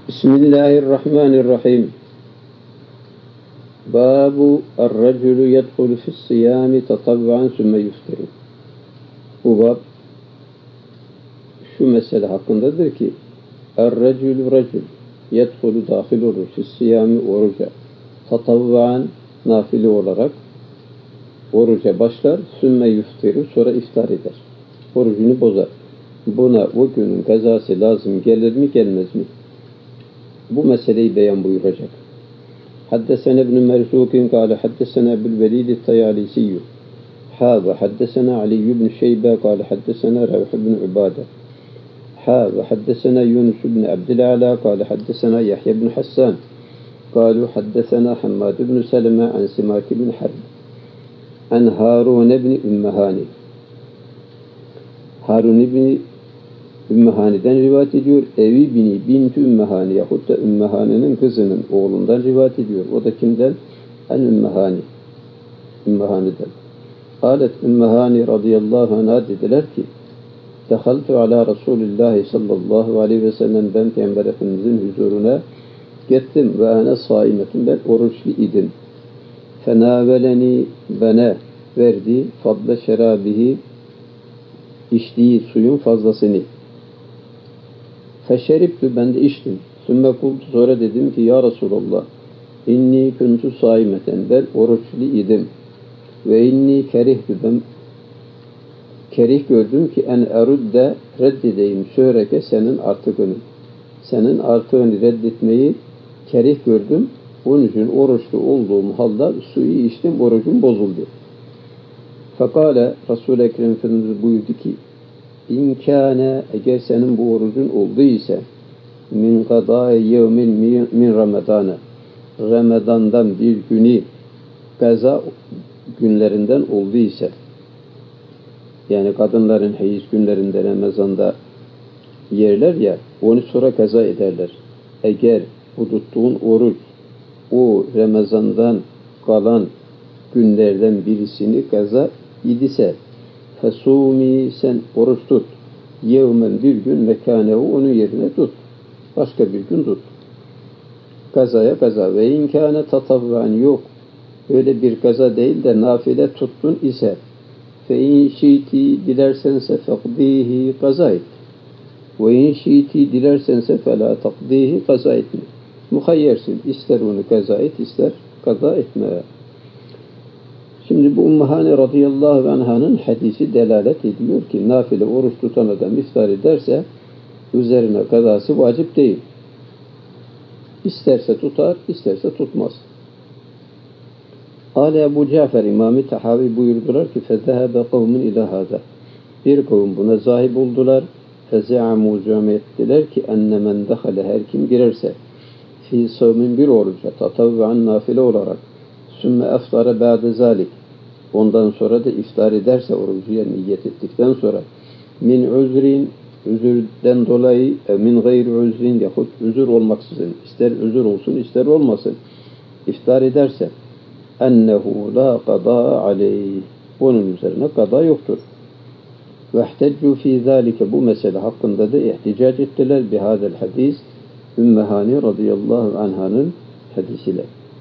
Bismillahirrahmanirrahim. Babu er-reculu yedhulu fi's-siyami tatavvuan sümme yuftiru. Bu bab şu mesele hakkındadır ki er-reculu recul yedhulu dahil olur fi's-siyami oruca tatavvuan nafile olarak oruca başlar sümme yuftiru sonra iftar eder. Orucunu bozar. Buna o günün kazası lazım gelir mi gelmez mi? Bu meseleyi beyan buyuracak. Haddesene ibn Merzukin kâle haddesene Ebul-Velid el-Tayalisiyyü ve haddesena Ali ibn Şeybe kâle haddesena Revh ibn Ubade ve haddesena Yunus ibn Abdülala kâle haddesena Yahya ibn Hassan kâlu haddesena Hammad ibn Seleme an Simak ibn Harb an Harun ibn Ümmehani. Harun ibn Ümmehani'den rivayet ediyor. Evi bini binti Ümmehani yahut da Ümmehani'nin kızının oğlundan rivayet ediyor. O da kimden? En Ümmehani. Ümmehani'den. Alet Ümmehani radıyallahu anh'a dediler ki dehaltu ala Resulillahi sallallahu aleyhi ve sellem ben Peygamber Efendimizin huzuruna gittim ve ana saimetun ben oruçlu idim. Fenaveleni bana verdi fadle şerabihi içtiği suyun fazlasını. Feşeribtü ben de içtim. Sümme kultu sonra dedim ki ya Resulallah inni kuntu saimeten ben oruçlu idim. Ve inni kerihtu ben kerih gördüm ki en erudde reddedeyim şöhreke senin artığını. Senin artığını reddetmeyi kerih gördüm. Onun için oruçlu olduğum halde suyu içtim, orucum bozuldu. Fekale Resul-i Ekrem Efendimiz buyurdu ki İmkâne eğer senin bu orucun olduysa min kadâi yevmin min Ramazan'a Ramazan'dan bir günü kaza günlerinden olduysa yani kadınların hayız günlerinde Ramazan'da yerler ya onu sonra kaza ederler. Eğer bu tuttuğun oruç o Ramazan'dan kalan günlerden birisini kaza idise fesumi sen oruç tut. Yevmen bir gün mekanehu onun yerine tut. Başka bir gün tut. Kazaya kaza. Ve inkâne tatavvan yok. Öyle bir kaza değil de nafile tuttun ise fe in şi'ti dilersense fekdihi kaza et. Ve in şi'ti dilersense fe la takdihi kaza etme. Muhayyersin. İster onu kaza et, ister kaza etme. Şimdi bu Ümmehani radıyallahu anh'ın hadisi delalet ediyor ki nafile oruç tutan adam iftar ederse üzerine kazası vacip değil. İsterse tutar, isterse tutmaz. Ale Ebu Cafer İmam-ı Tahavi buyurdular ki فَذَهَبَ قَوْمٌ اِلَى هَذَا bir kavim buna zahip oldular. فَزَعَمُوا züme ettiler ki اَنَّ مَنْ دَخَلَ her kim girerse fi savmin bir oruca tatavvuan nafile olarak sümme eftara ba'de zalik ondan sonra da iftar ederse orucuya niyet ettikten sonra min üzrin üzürden dolayı min gayri üzrin yahut üzür olmaksızın ister üzür olsun ister olmasın iftar ederse ennehu la qada aleyh onun üzerine kada yoktur. Ve ihteccu fi zalike bu mesele hakkında da ihticac ettiler bihadel hadis Ümmehani radıyallahu anh'ın hadisiyle.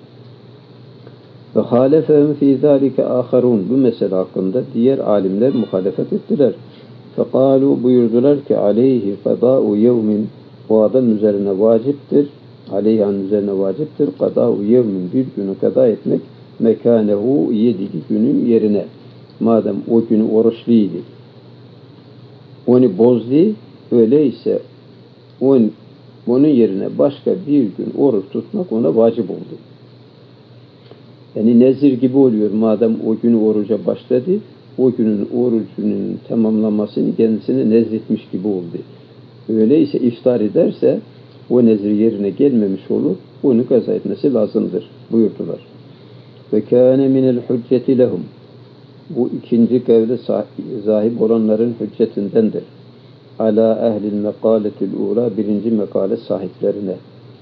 Ve halefehum fî zâlike âkharûn bu mesele hakkında diğer alimler muhalefet ettiler. Fekâlû buyurdular ki aleyhi kadâ'u yevmin o adam üzerine vaciptir. Aleyhan üzerine vaciptir. Kadâ'u yevmin bir günü kada etmek mekânehu 7 günün yerine. Madem o günü oruçluydu. Onu bozdu. Öyleyse onun yerine başka bir gün oruç tutmak ona vacip oldu. Yani nezir gibi oluyor. Madem o günü oruca başladı, o günün orucunun tamamlamasını kendisine nezretmiş gibi oldu. Öyleyse iftar ederse o nezir yerine gelmemiş olur. Onu kaza etmesi lazımdır buyurdular. Ve kâne minel hücceti lehum. Bu ikinci kavle sahip olanların hüccetindendir. Ala ehlil mekâletil uğra birinci mekale sahiplerine.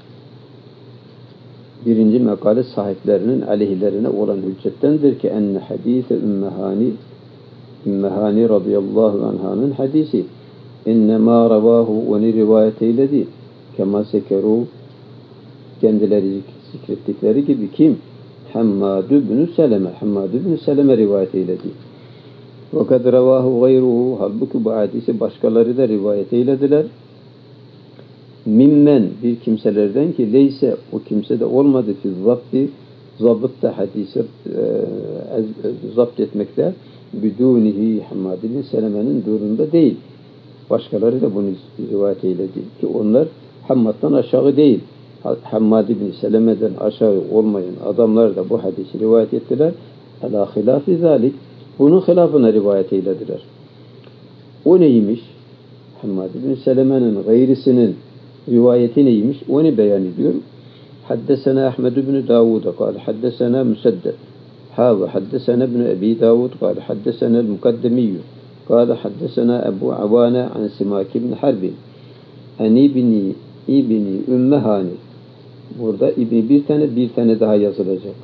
Birinci mekale sahiplerinin aleyhlerine olan hüccettendir ki enne hadise Ümmehani radıyallahu anh'ın hadisi innemâ revâhu onu rivayet eyledi Kema sekeru kendileri zikrettikleri gibi kim? Hammad ibn Seleme. Hammad ibn Seleme rivayet eyledi. Ve kad revahu gayruhu. Halbuki bu hadisi başkaları da rivayet eylediler. Mimmen bir kimselerden ki leyse o kimse de olmadı fi zabti zabıtta hadisi zapt etmekte bidunihi Hammad ibn Seleme'nin durumunda değil. Başkaları da bunu rivayet eyledi ki onlar Hammad'dan aşağı değil. Hammad ibn Seleme'den aşağı olmayan adamlar da bu hadisi rivayet ettiler. Ala hilafi zalik. Bunun hilafına rivayet eylediler. O neymiş? Hammad ibn Seleme'nin gayrisinin rivayeti neymiş? Onu beyan ediyor. Haddesena Ahmed ibn Davud قال حدثنا مسدد حدثنا ابن أبي داود قال حدثنا المقدمي قال حدثنا أبو عوانة عن سماك بن حرب عن ابن Ümmehani. Burada İbni bir tane daha yazılacak.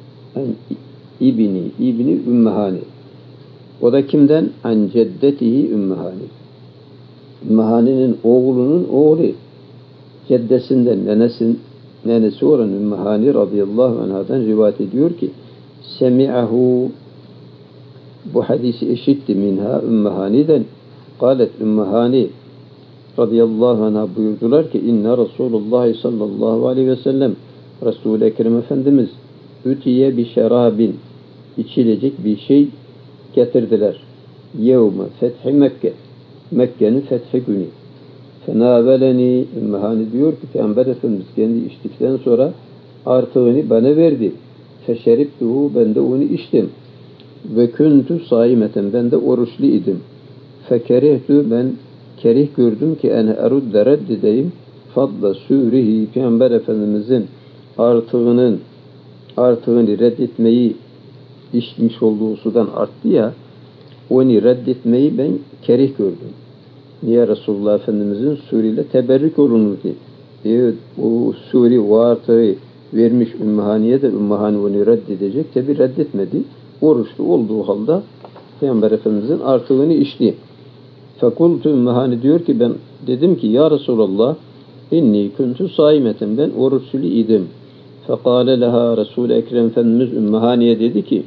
İbni Ümmehani. O da kimden? An ceddetihi Ümmehani. Ümmehani'nin oğlunun oğlu. Ceddesinden, nenesi olan Ümmehani radıyallahu anhadan rivayet ediyor ki semi'ahu bu hadisi işitti minha Ümmehani'den. Kalet Ümmehani radıyallahu anh'a buyurdular ki inna Resulullah sallallahu aleyhi ve sellem Resul-i Ekrem Efendimiz ütiye bi şerabin içilecek bir şey getirdiler. Yevme fethi Mekke. Mekke'nin fethi günü. Fenaveleni Ümmehani diyor ki Peygamber Efendimiz kendi içtikten sonra artığını bana verdi. Feşeribtuhu ben de onu içtim. Ve kuntu saimeten ben de oruçlu idim. Fekerehtu ben kerih gördüm ki ene erudde reddedeyim fadla surihi Peygamber Efendimizin artığını reddetmeyi içmiş olduğu sudan arttı ya onu reddetmeyi ben kerih gördüm. Niye Resulullah Efendimizin suriyle teberrük olunur diye. O suri o artığı vermiş Ümmehani'ye de Ümmehani onu reddedecek. Tabi reddetmedi. Oruçlu olduğu halde Peygamber Efendimizin artığını içti. Fekultu Ümmehani diyor ki ben dedim ki ya Resulallah inni kuntu saimeten ben oruçlu idim. Fekale leha Resul-i Ekrem Efendimiz Ümmehani'ye dedi ki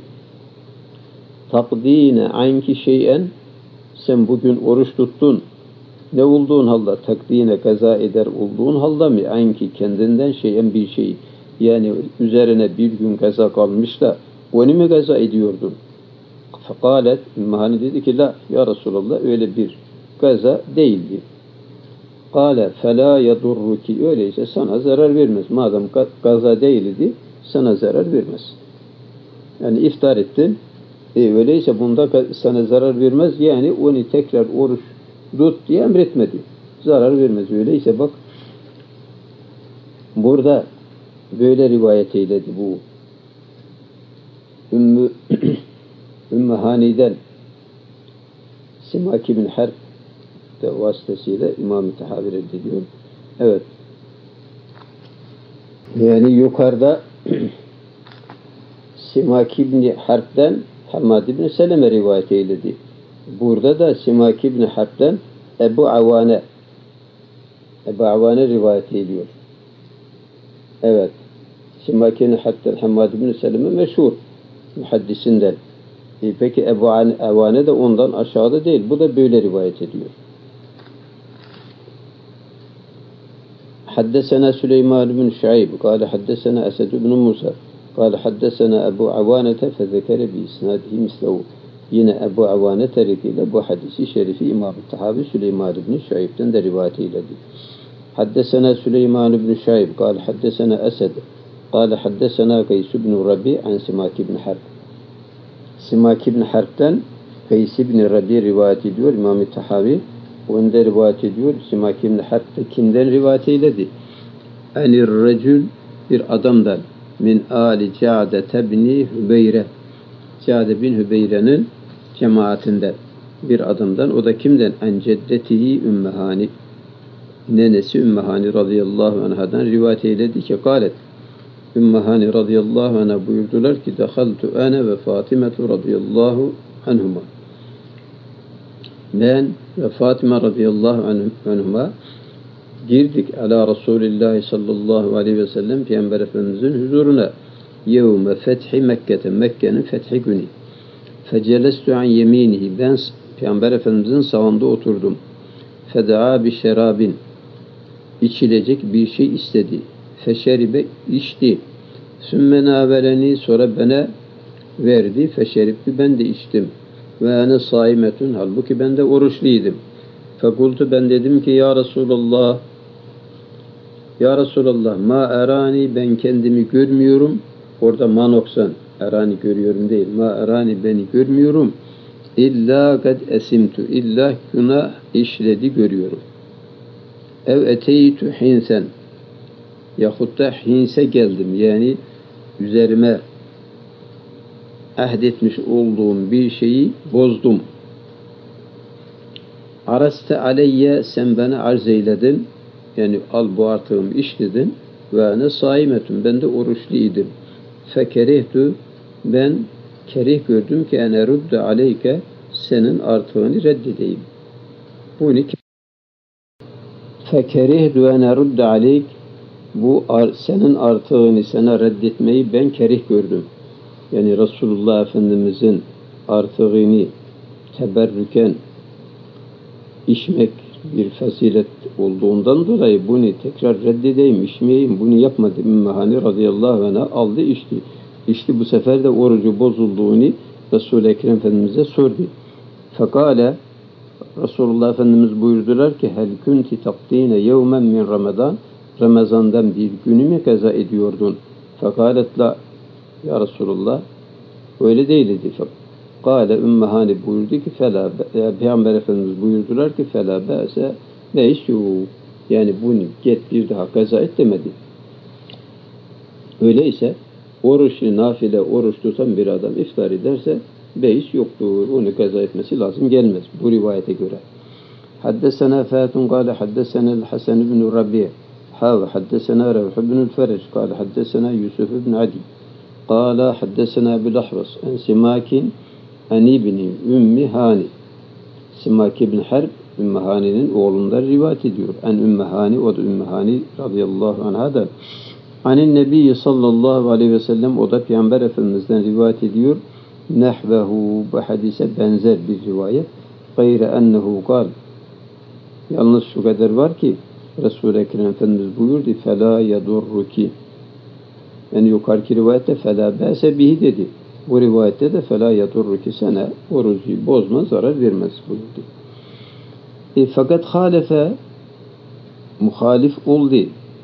takdine anki şeyen sen bugün oruç tuttun. Ne olduğun halde takdine kaza eder olduğun halde mi anki kendinden şeyen bir şey yani üzerine bir gün kaza kalmış da onu mu kaza ediyordun? Fekalet Ümmehani dedi ki la ya Resulallah öyle bir kaza değildi. Kale felâ yadurruki öyleyse sana zarar vermez. Madem kaza değildi sana zarar vermez. Yani iftar ettin öyleyse bunda sana zarar vermez yani onu tekrar oruç tut diye emretmedi. Zarar vermez. Öyleyse bak burada böyle rivayet eyledi bu Ümmehani'den Simak bin Harb de vasıtasıyla İmam-ı Tahavi reddediyor. Evet. Yani yukarıda Simak bin Harb'den Hammad bin Seleme rivayet eyledi. Burada da Simak bin Harb'den Ebu Avane rivayet ediyor. Evet. Simak bin Harb'den Hammad bin Seleme meşhur muhaddisinden. Peki Ebu Avane de ondan aşağıda değil. Bu da böyle rivayet ediyor. حدثنا سليمان بن شعيب قال حدثنا أسد بن موسى قال حدثنا أبو عوانة فذكر بإسناده مثله yine Ebu Avane tarikiyle bu hadisi şerifi İmam-ı Tahavi Süleyman ibn Şuayb'den de rivayet eyledi. Haddesena Süleyman ibn Şuayb قال حدثنا أسد قال حدثنا قيس بن ربيع عن سماك بن حرب Simak ibn Harb'den Kays ibn Rabi rivayet ediyor İmam-ı Tahavi. Onu da rivayet ediyor. Simak ibn Harb'de kimden rivayet eyledi? Enir recül bir adamdan min ali Ca'de bin Hübeyre Ca'de bin Hübeyre'nin cemaatinden bir adamdan. O da kimden? En ceddetihi Ümmehani nenesi Ümmehani radıyallahu anhadan rivayet eyledi ki kâlet Ümmehani radıyallahu anha buyurdular ki dehaltu ene ve Fatimetu radıyallahu anhuma ben ve Fatime radıyallahu anhuma girdik ala Resulillahi sallallahu aleyhi ve sellem Peygamber Efendimizin huzuruna. Yevme fethi Mekke'te, Mekke'nin fethi günü. Fecelestu an yeminihi, ben Peygamber Efendimizin sağında oturdum. Fedaa bi şerabin, içilecek bir şey istedi. Feşeribe, içti. Sümme naveleni, sonra bana verdi. Feşeribti, ben de içtim. Ve ene saimetun, halbuki ben de oruçluydım. Fekultu, ben dedim ki ya Resulallah, ya Resulallah, ma erani, ben kendimi görmüyorum. Orada ma noksan, erani görüyorum değil. Ma erani, beni görmüyorum. İlla kad esimtu, illa günah işledi görüyorum. Ev eteytu hinsen, yahut da hinse geldim. Yani üzerime ahdetmiş olduğum bir şeyi bozdum. Araste aleyye, sen bana arz eyledin. Yani al bu artığımı iç dedin. Ve ene saimetun, ben de oruçluydım. Fekerihtu, ben kerih gördüm ki ene rudde aleyke, senin artığını reddedeyim. Bunu fekerihtu ene rudde aleyk, bu senin artığını sana reddetmeyi ben kerih gördüm. Yani Resulullah Efendimizin artığını teberrüken içmek bir fazilet olduğundan dolayı bunu tekrar reddedeyim, içmeyeyim, bunu yapmadı. Ümmü Hani radıyallahu anh'a aldı, içti. İçti, bu sefer de orucu bozulduğunu Resul-i Ekrem Efendimiz'e sordu. Fekale, Resulullah Efendimiz buyurdular ki hel kunti takdine yevmen min Ramazan, Ramazan'dan bir günü mü kaza ediyordun? Fekalet la, ya Resulullah, öyle değildi. Kâle Ümmü Hani buyurdu ki felâ, Peygamber Efendimiz buyurdular ki felâ be'se be'işû, yani bunu get bir daha kaza et demedi. Öyleyse oruçlu, nafile oruç tutan bir adam iftar ederse beis yoktur. Onu kaza etmesi lazım gelmez bu rivayete göre. Haddesena Fatun kâle haddesenel Hasan ibn Rabi' ve haddesena Revh ibn Fereç kâle haddesena Yusuf ibn Adi kâle haddesena Bilahvas en Simakin en ibni Ümmü Hani. Simak ibn Harb Ümmü Hani'nin oğlundan rivayet ediyor. En Ümmü Hani, o da Ümmü Hani radıyallahu anh'a da Anin Nebi sallallahu aleyhi ve sellem, o da Peygamber Efendimiz'den rivayet ediyor. Nehvehu, bu hadise benzer bir rivayet. Gayre ennehu kal. Yalnız şu kadar var ki Resul-i Ekrem Efendimiz buyurdu. Fela yadurruki. Yani yukarıki rivayette fela ba'se bihi dedi. Bu rivayette de fela yadurruki, sana orucu bozma, zarar vermez buyurdu. Fakat halefe, muhalif oldu.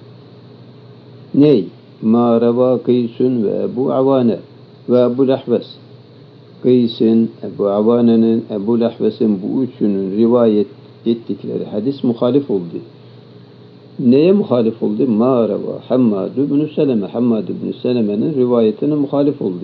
Ney? Ma reva Kıysun ve Ebu Avane ve Ebu Lahves. Kıysun, Ebu Avane'nin, Ebu Lahves'in bu üçünün rivayet ettikleri hadis muhalif oldu. Neye muhalif oldu? Ma reva Hammad ibn Seleme. Hammad ibn Seleme'nin rivayetine muhalif oldu.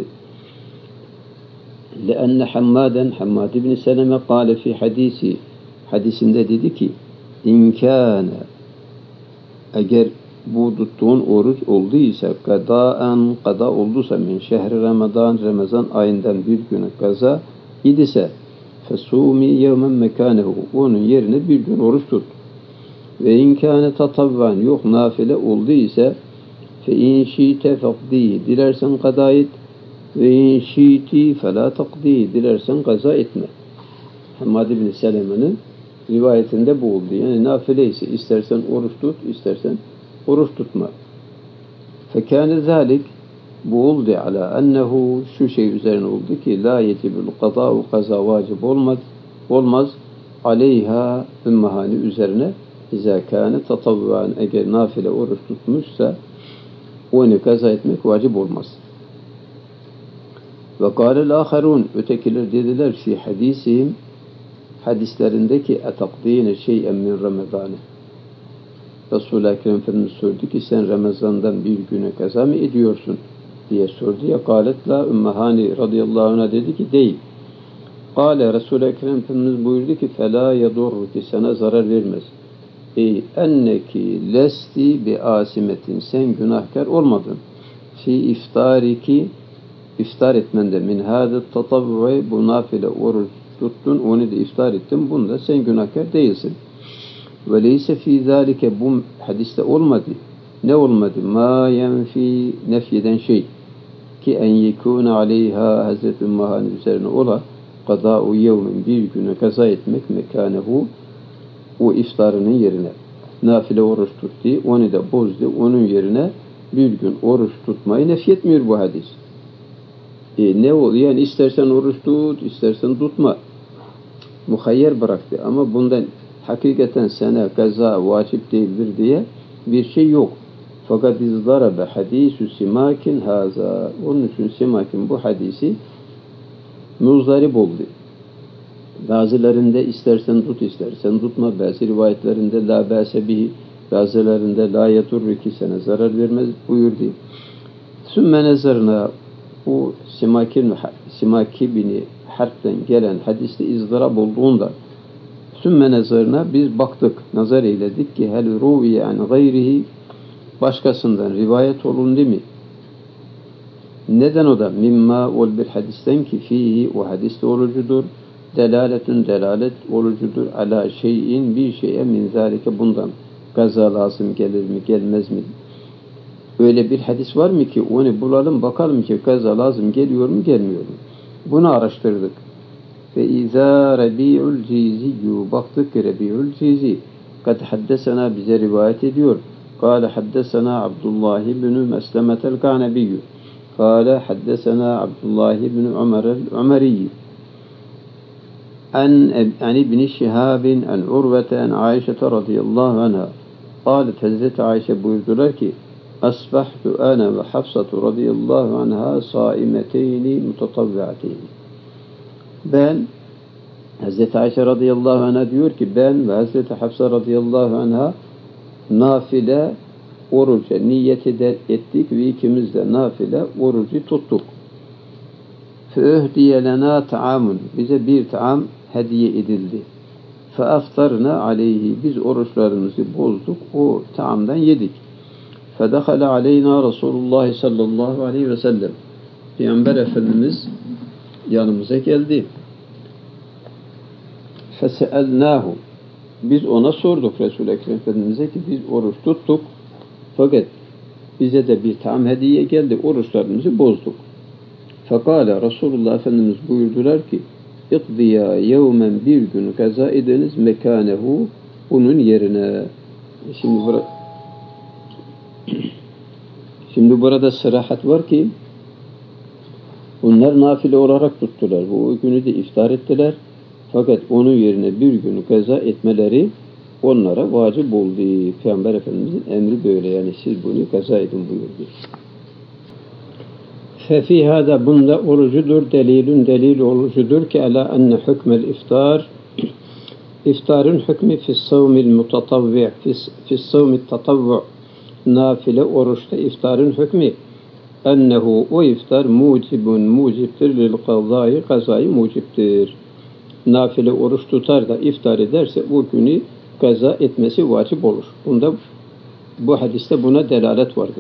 لأن حمادا Hammad ibn Seleme قال في hadisinde dedi ki İn kâne, eğer bu tuttuğun oruç olduysa kada olduysa min şehri Ramazan, Ramazan ayından bir günü kaza idise fesumi yevmen mekanehu, onun yerine bir gün oruç tut. Ve inkâne tatavvan, yok nafile olduysa fe in şi'te fakdi, dilersen kaza et, ve in şi'ti felâ takdi, dilersen kaza etme. Hammad ibn Seleme'nin rivayetinde bu oldu. Yani nafile ise istersen oruç tut, istersen oruç tutma. Fekâne zâlik, bu oldu ala ennehu, şu şey üzerine oldu ki la yetibül kadâ'u, kaza vacip olmaz aleyha, Ümmü Hani üzerine izâ kâne tatavvân, eğer nafile oruç tutmuşsa onu kaza etmek vacip olmaz. Ve kâlel âkharûn, ötekiler dediler fi hadisihim, hadislerindeki etakdîne şey'en min Ramazâne. Resul-i Ekrem Efendimiz sordu ki sen Ramazan'dan bir güne kaza mı ediyorsun diye sordu ya. Kâlet la, Ümmü Hani radıyallahu anh'a dedi ki değil. Kâle, Resul-i Ekrem Efendimiz buyurdu ki felâ yadurruki, sana zarar vermez. Ey enneki lesti bi asimetin, sen günahkar olmadın. Fi iftariki, iftar etmende min hâdet tatavvü, bu nafile oruç tuttun, onu da iftar ettin, bunda sen günahkar değilsin. Ve leyse fî zâlike, bu hadiste olmadı. Ne olmadı? Ma yenfi, nefyeden şey. Ki en yekûne aleyha, Hazreti Ümmühan'ın üzerine ola kadâ-u yevmin, bir güne kaza etmek, mekânehu, o iftarının yerine. Nafile oruç tuttu, onu da bozdu, onun yerine bir gün oruç tutmayı nefyetmiyor bu hadis. Ne oluyor? Yani istersen oruç tut, istersen tutma. Muhayyer bıraktı ama bundan hakikaten sana kaza vacip değildir diye bir şey yok. Fakat izdarabe hadisü simakin haza. Onun için simakin bu hadisi muzdarip oldu. Bazılarında istersen tut, istersen tutma. Bazı rivayetlerinde la bâse bihi, bazılarında la yaturru, ki sana zarar vermez buyurdu. Sümme nezarına, bu Simaki bini harften gelen hadiste ızdırap olduğunda sümme nezarına biz baktık, nazar eyledik ki hel ruviye an gayrihi, başkasından rivayet olundu mi? Neden o da? Mimma ol bir hadisten ki fihi, o hadiste olucudur. Delaletün, delalet olucudur. Ala şeyin, bir şeye, min zalike, bundan. Gaza lazım gelir mi, gelmez mi? Öyle bir hadis var mı ki onu bulalım, bakalım ki gaza lazım geliyor mu, gelmiyor mu? Bunu araştırdık. Ve izâ Rabi'ul Ciziyyû, baktık ki Rabi'ul Cizi kad haddesena, bize rivayet ediyor. Kâle haddesena Abdullah ibn Meslemetel Kânebiyyû. Kâle haddesena Abdullah ibn Ömer'il-Ömeriyyû. An İbn Şihabin, an Urvete, an Ayşe radıyallahu anha. Kâlet, Hazreti Ayşe buyurdular ki, asbahtu ana ve Hafsatu radıyallahu anha saimeteyni mutatavviateyni. Ben, Hazreti Ayşe radıyallahu anha diyor ki, ben ve Hazreti Hafsa radıyallahu anha nafile oruca niyet ettik ve ikimiz de nafile orucu tuttuk. فَاُهْدِيَ لَنَا تَعَامٌ, bize bir taam hediye edildi. فَاَفْتَرْنَا عَلَيْهِ, biz oruçlarımızı bozduk, o taamdan yedik. فَدَخَلَ عَلَيْنَا Resulullah sallallahu aleyhi ve sellem, Peygamber Efendimiz yanımıza geldi. فَسَأَلْنَاهُ, biz ona sorduk, Resul-i Ekrem Efendimiz'e ki biz oruç tuttuk fakat bize de bir taam hediye geldi, oruçlarımızı bozduk. Fekale, Resulullah Efendimiz buyurdular ki, İkdiya yevmen, bir gün kaza ediniz, mekanehu, bunun yerine. Şimdi burada sırahat var ki bunlar nafile olarak tuttular. Bu günü de iftar ettiler. Fakat onun yerine bir günü kaza etmeleri onlara vacip oldu. Peygamber Efendimizin emri böyle. Yani siz bunu kaza edin buyurdu. Fefi hâdâ, bunda orucudur, delil orucudur ki ala enne hükmel iftar, iftarın hükmü fissavmil mutatavvi', fissavmil tatavvu', nafile oruçta iftarın hükmü ennehu, o iftar muciptir lil kazayı, kazayı muciptir. Nafile oruç tutar da iftar ederse o günü kaza etmesi vacip olur. Bunda, bu hadiste buna delalet vardır.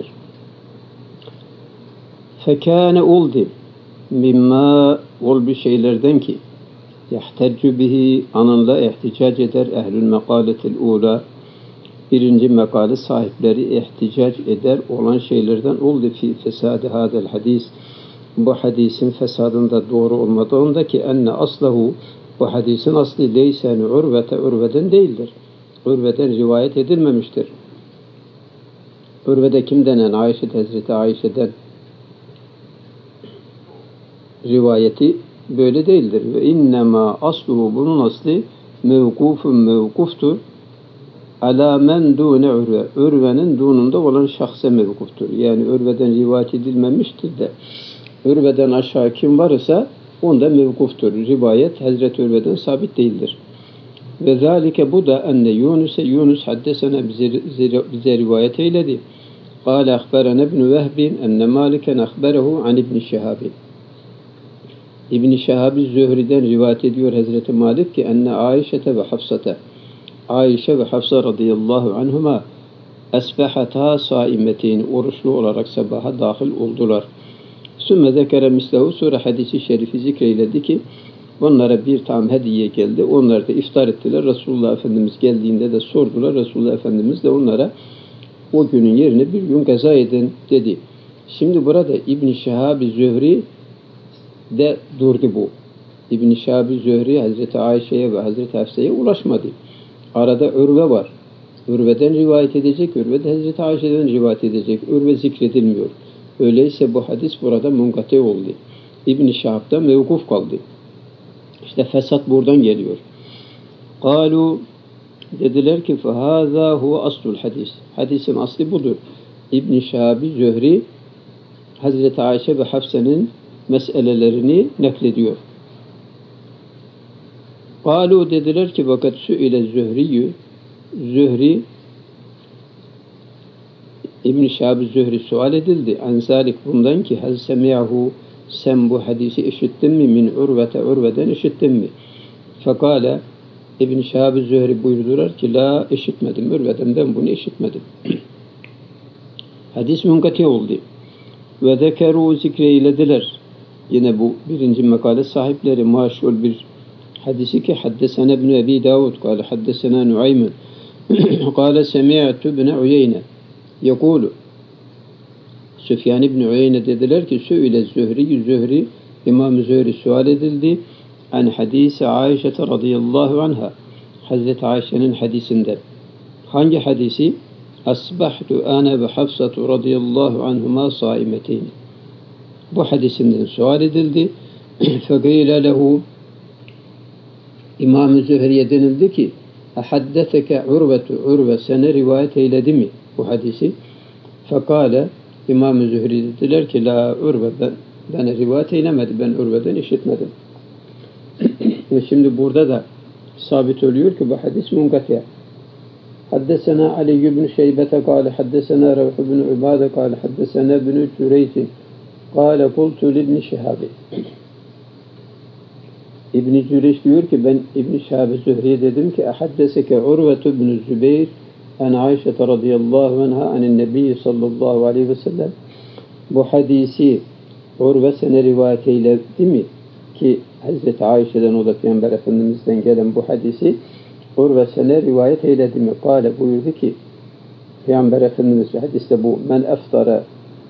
Fekâne oldu mimma, ol bir şeylerden ki yahteccu bihi, anınla ihticac eder ehlül mekâletil ûlâ, birinci mekale sahipleri ihticac eder olan şeylerden oldu fi fesâdi hâdel hadis, bu hadisin fesadında doğru olmadığında ki enne aslahu, bu hadisin aslı leysen Urveten değildir. Urveten rivayet edilmemiştir. Urve'de kim denen? Hazreti Ayşe'den rivayeti böyle değildir. Ve innema asluhu, bunun aslı mevkuftur. Ala men dune Urve, Urve'nin dununda olan şahse mevkuftur. Yani Urve'den rivayet edilmemiştir de Urve'den aşağı kim varsa onda mevkuftur. Rivayet Hazreti Urve'den sabit değildir. Ve zalike, bu da enne Yunus haddesene, bize rivayet eyledi. Kâle ahberene ibn Vehbin enne Maliken ahberehu an İbn Şihabin. İbn-i Şehab-ı Zühri'den rivayet ediyor Hazreti Malik ki enne Ayşe ve Hafsa'ta, Ayşe ve Hafsa radıyallahu anhuma esbehata saimetin, oruçlu olarak sabaha dahil oldular. Sümme zekere mislehu, sonra hadisi şerifi zikreyledi ki Onlara bir tam hediye geldi. Onlar da iftar ettiler. Resulullah Efendimiz geldiğinde de sordular. Resulullah Efendimiz de onlara o günün yerine bir gün gaza edin dedi. Şimdi burada İbn-i Şihab-ı Zühri de durdu bu. İbn-i Şihab-ı Zühri Hazreti Ayşe'ye ve Hazreti Hafsa'ya ulaşmadı. Arada Ürve var. Ürve'den rivayet edecek, Ürve de Hazreti Ayşe'den rivayet edecek. Ürve zikredilmiyor. Öyleyse bu hadis burada munkate oldu. İbn-i Şihab'da mevkuf kaldı. İşte fesat buradan geliyor. Kalu dediler ki فَهَذَا هُوَ aslul hadis. Hadisin aslı budur. İbn-i Şihab-ı Zühri Hazreti Ayşe ve Hafsa'nın meselelerini naklediyor. Kalu dediler ki vakat sü'ile Zühri'yü Zühri İbn-i Şihab-ı Zühri sual edildi. Enzalik bundan ki hel semi'ahu sen bu hadisi işittin mi? Min Urve'den işittin mi? Fekale İbn-i Şihab-ı Zühri buyurdular ki la işitmedim. Urve'den ben bunu işitmedim. Hadis münkati oldu. Ve zekeru zikreylediler. Yine bu birinci makale sahipleri maşhur bir hadisi ki haddesena İbn Ebi Davud kâle haddesena Nuaymen kâle semi'tu İbn Uyeyne yekûlu Süfyan İbn Uyeyne dediler ki sü'ile Zühri İmam Zühri sual edildi an hadisi Ayşe radıyallahu anha Hazreti Ayşe'nin hadisinden. Hangi hadisi? Asbahtu ana ve Hafsatu radıyallahu anhuma saimeteyn. Bu hadisinden sual edildi. Fekîle lehu İmam-ı Zühri'ye denildi ki haddeseke Urve sana rivayet eyledi mi bu hadisi? Fekâle İmam-ı Zühri dediler ki la Urve bana rivayet eylemedi. Ben Urve'den işitmedim. Şimdi burada da sabit oluyor ki bu hadis munkati. Haddesena Ali ibn Şeybete kâle haddesena Revh ibn Ubade kâle haddesena ibn Cüreyt kâle kultu ibn Şihab. İbn Cüreyş diyor ki ben İbn Şihab-ı Zühri'ye dedim ki haddeseke Urve ibn Zübeyr an Ayşe radıyallahu anha anin Nebi sallallahu aleyhi ve sellem. Bu hadisi Urve sana rivayet eyledi mi? Ki Hazreti Ayşe'den o da Peygamber Efendimiz'den gelen bu hadisi Urve sana rivayet eyledi mi? Kâle buyurdu ki Peygamber Efendimiz hadiste bu men eftara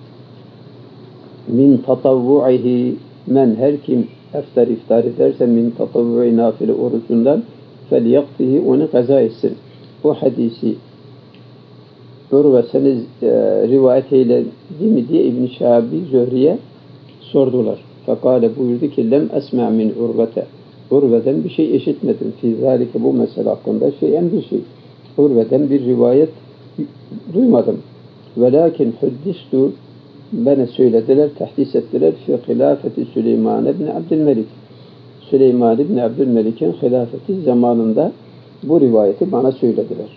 min tatavvu'ihi men her kim iftar ederse min tatavvu'i nafile orucundan felyaktihi onu kaza etsin. Bu hadisi Urve sana rivayet eyledi mi diye İbn-i Şihab-ı Zühri'ye sordular. Fekâle buyurdu ki lem esma' min Urvete. Urve'den bir şey işitmedim. Fî zâlike bu mesele hakkında şeyen bir şey. Urve'den bir rivayet duymadım. Velâkin huddistu bana söylediler, tehdis ettiler fi hilafeti Süleyman ibn Abdülmelik. Süleyman ibn Abdülmelik'in hilafeti zamanında bu rivayeti bana söylediler.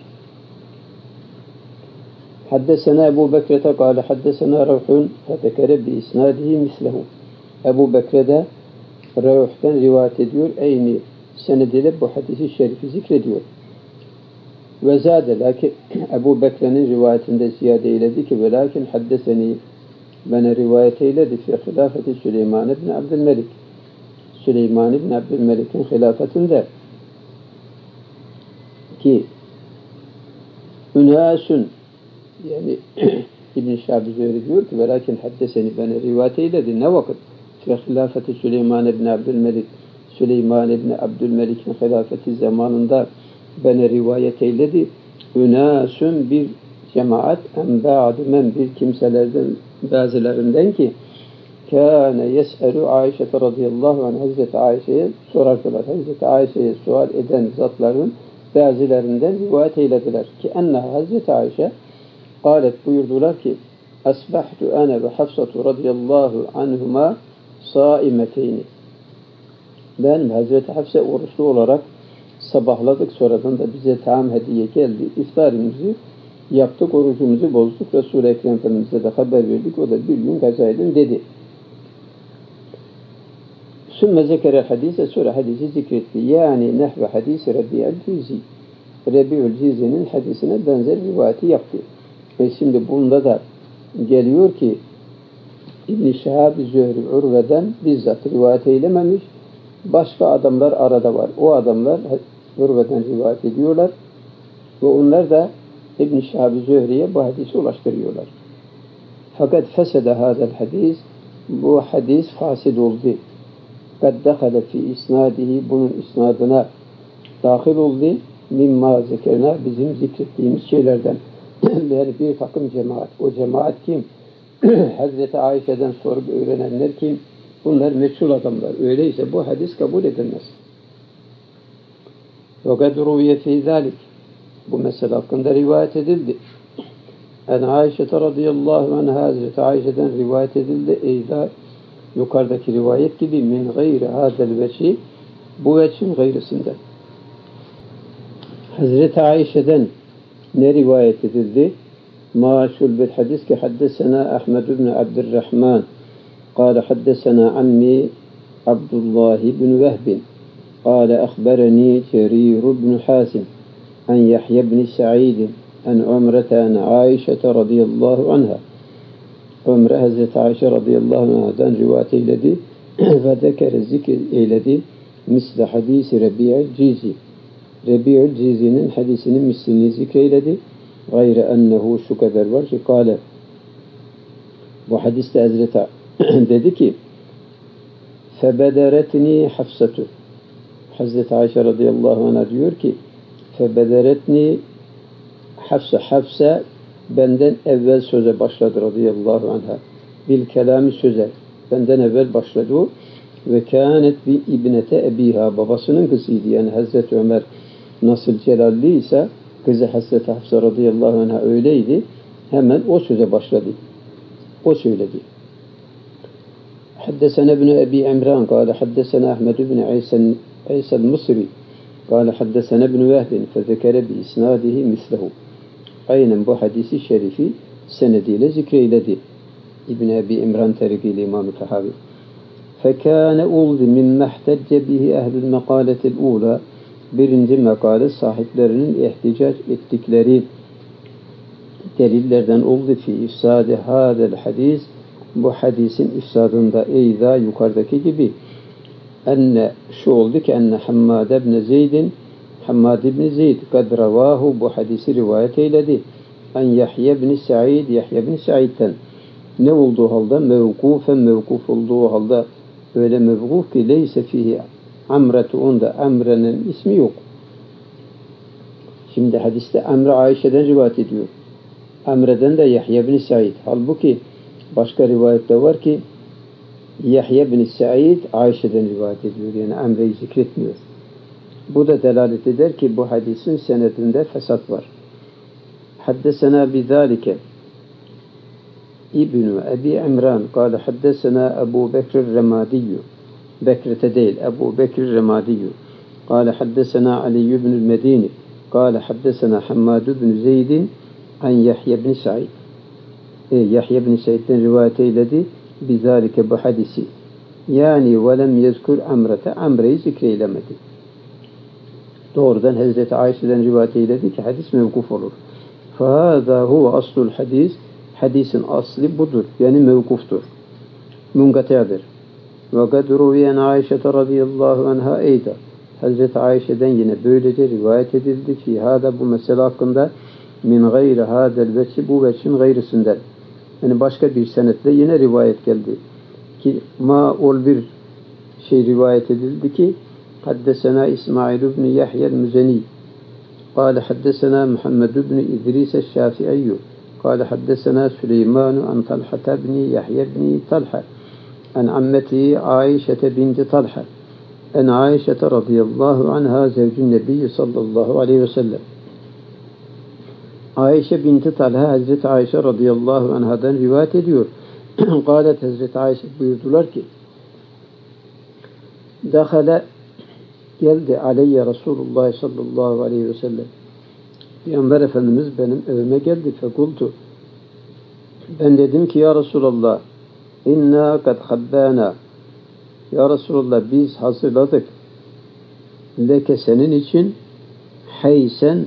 Haddesena Ebu Bekre'te kâle haddesena Revhun fedekere bi isnadihi mislehu. Ebu Bekre de Revh'ten rivayet ediyor. Aynı senediyle bu hadisi şerifi zikrediyor. Ve zâde lakin Ebu Bekre'nin rivayetinde ziyade eyledi ki velakin haddeseni bana rivayet eyledi fi hilafeti Süleyman ibn Abdülmelik. Süleyman ibn Abdülmelik'in hilafetinde ki ünâsün yani İbn-i Şihab-ı Zühri diyor ki velakin haddeseni bana rivayet eyledi. Ne vakit? Fi hilafeti Süleyman ibn Abdülmelik Süleyman ibn Abdülmelik'in hilafeti zamanında bana rivayet eyledi. Ünâsün bir cemaat en ba'du men bir kimselerden bazılarından ki kâne yes'elu Ayşe radıyallahu anh Hazreti Ayşe'ye sorardılar. Hazreti Ayşe'ye sual eden zatların bazılarından rivayet eylediler ki enneha Hazreti Ayşe kâlet buyurdular ki asbahtu ana ve Hafsatu radıyallahu anhuma saimeteyni. Ben Hazreti Hafsa oruçlu olarak sabahladık. Sonradan da bize tam hediye geldi. İftarımızı yaptık, orucumuzu bozduk. Resul-i Ekrem Efendimiz'e de haber verdik. O da bir gün gaza edin dedi. Sümme zekere hadise sonra hadisi zikretti. Yani nehve hadisi Rabi'ül Cizi. Rabi'ül Cizi'nin hadisine benzer rivayeti yaptı. Şimdi bunda da geliyor ki İbn-i Şihab-ı Zühri Urve'den bizzat rivayet eylememiş. Başka adamlar arada var. O adamlar Urve'den rivayet ediyorlar ve onlar da İbn-i Şihab-ı Zühri'ye bu hadisi ulaştırıyorlar. Fakat fesede hadel hadis, bu hadis fasid oldu. Kad dehale fi isnadihi, bunun isnadına dahil oldu. Mimma zekerna, bizim zikrettiğimiz şeylerden. Yani bir takım cemaat. O cemaat kim? Hazreti Ayşe'den sorup öğrenenler kim? Bunlar meçhul adamlar. Öyleyse bu hadis kabul edilmez. وَقَدْ رُوِيَ فِي ذَٰلِكِ, bu mesele hakkında rivayet edildi. En Ayşe radıyallahu anha, Hazreti Ayşe'den rivayet edildi. Eyda, yukarıdaki rivayet gibi min gayri hadel veçi, bu veçin gayrısından. Hazreti Ayşe'den ne rivayet edildi? Maşul bil hadis ki haddesena Ahmed ibn Abdurrahman قال حدثنا عمي عبد الله بن وهب قال أخبرني جرير بن حازم عن يحيى بن سعيد عن عمرة عن عائشة رضي الله عنها. Ömre Hazreti Ayşe radıyallahu anh'dan rivayet eyledi ve zekere zikir eyledi misle hadisi Rabi'ül Cizi. Rabi'ül Cizi'nin hadisinin mislini zikreyledi. Gayrı ennehu, şu kadar var ki kâle, bu hadiste Hazreti dedi ki febederetni Hafsatu, Hazreti Ayşe radıyallahu anh'a diyor ki febederetni Hafsa benden evvel söze başladı radıyallahu anh'a, bil kelami söze benden evvel başladı o. Ve kânet bi ibnete ebiha, babasının kızıydı. Yani Hazreti Ömer nasıl celalli ise kızı Hazreti Hafsa radıyallahu anh'a öyleydi. Hemen o söze başladı. O söyledi. Haddesena ibn Ebi İmran kâle haddesena Ahmed ibn İsa el-Mısri kâle haddesena ibn Vehbin fezekere bi isnadihi mislehu. Aynen bu hadisi şerifi senediyle zikreyledi. İbn Ebi İmran terikiyle İmam-ı Tahavi. Fekâne oldu mimme ihtecce bihi ehlül mekâletil ûlâ, birinci mekale sahiplerinin ihticac ettikleri delillerden oldu fi ifsâde hâdel hadis, bu hadisin ifsadında eyza yukarıdaki gibi enne, şu oldu ki enne Hammad ibn Zeyd kad ravahu, bu hadisi rivayet eyledi en Yahya ibn Sa'id'den, ne olduğu halde mevkuf olduğu halde öyle mevkuf ki leyse fihi Amretu, onda Amre'nin ismi yok. Şimdi hadiste Amre Ayşe'den rivayet ediyor. Amre'den de Yahya ibn Sa'id. Halbuki başka rivayette var ki Yahya ibn Sa'id Ayşe'den rivayet ediyor. Yani Amre'yi zikretmiyor. Bu da delalet eder ki bu hadisin senedinde fesat var. Haddesena bizalike İbn Ebi İmran kâle haddesena Ebu Bekr Remadiyyü, Bekrete değil, Ebu Bekr Remadiyyü kâle haddesena Ali ibn Medini kâle haddesena Hammad ibn Zeydin an Yahya ibn Sa'id. Yahya ibn Sa'id'den rivayet eyledi bizalike, bu hadisi. Yani velem yezkur Amrete, Amre'yi zikreylemedi. Doğrudan Hazreti Ayşe'den rivayet eyledi ki hadis mevkuf olur. Fâzâ huve aslul hadis, hadisin asli budur. Yani mevkuftur. Munqati'dir. Ve kad ruviyen Ayşe radıyallahu anha eyda. Hazreti Ayşe'den yine böylece rivayet edildi ki hâda, bu mesele hakkında min gayri hâdel veçi, bu veçin gayrısından. Yani başka bir senetle yine rivayet geldi. Ki ol bir şey rivayet edildi ki haddesena İsmail ibn Yahya el-Müzeni قال حدثنا محمد بن إدريس الشافعي قال حدثنا سليمان عن طلحة بن يحيى بن طلحة عن عمته عائشة بنت طلحة عن عائشة رضي الله عنها زوج النبي صلى الله عليه وسلم. Ayşe binti Talha Hazreti Ayşe radıyallahu anhadan rivayet ediyor. Kâlet, Hazreti Ayşe buyurdular ki Dahale, geldi aleyye Resulullah sallallahu aleyhi ve sellem. Peygamber Efendimiz benim evime geldi. Fekultu, ben dedim ki ya Resulallah, inna kad habbana, ya Resulallah biz hazırladık leke, senin için haysen,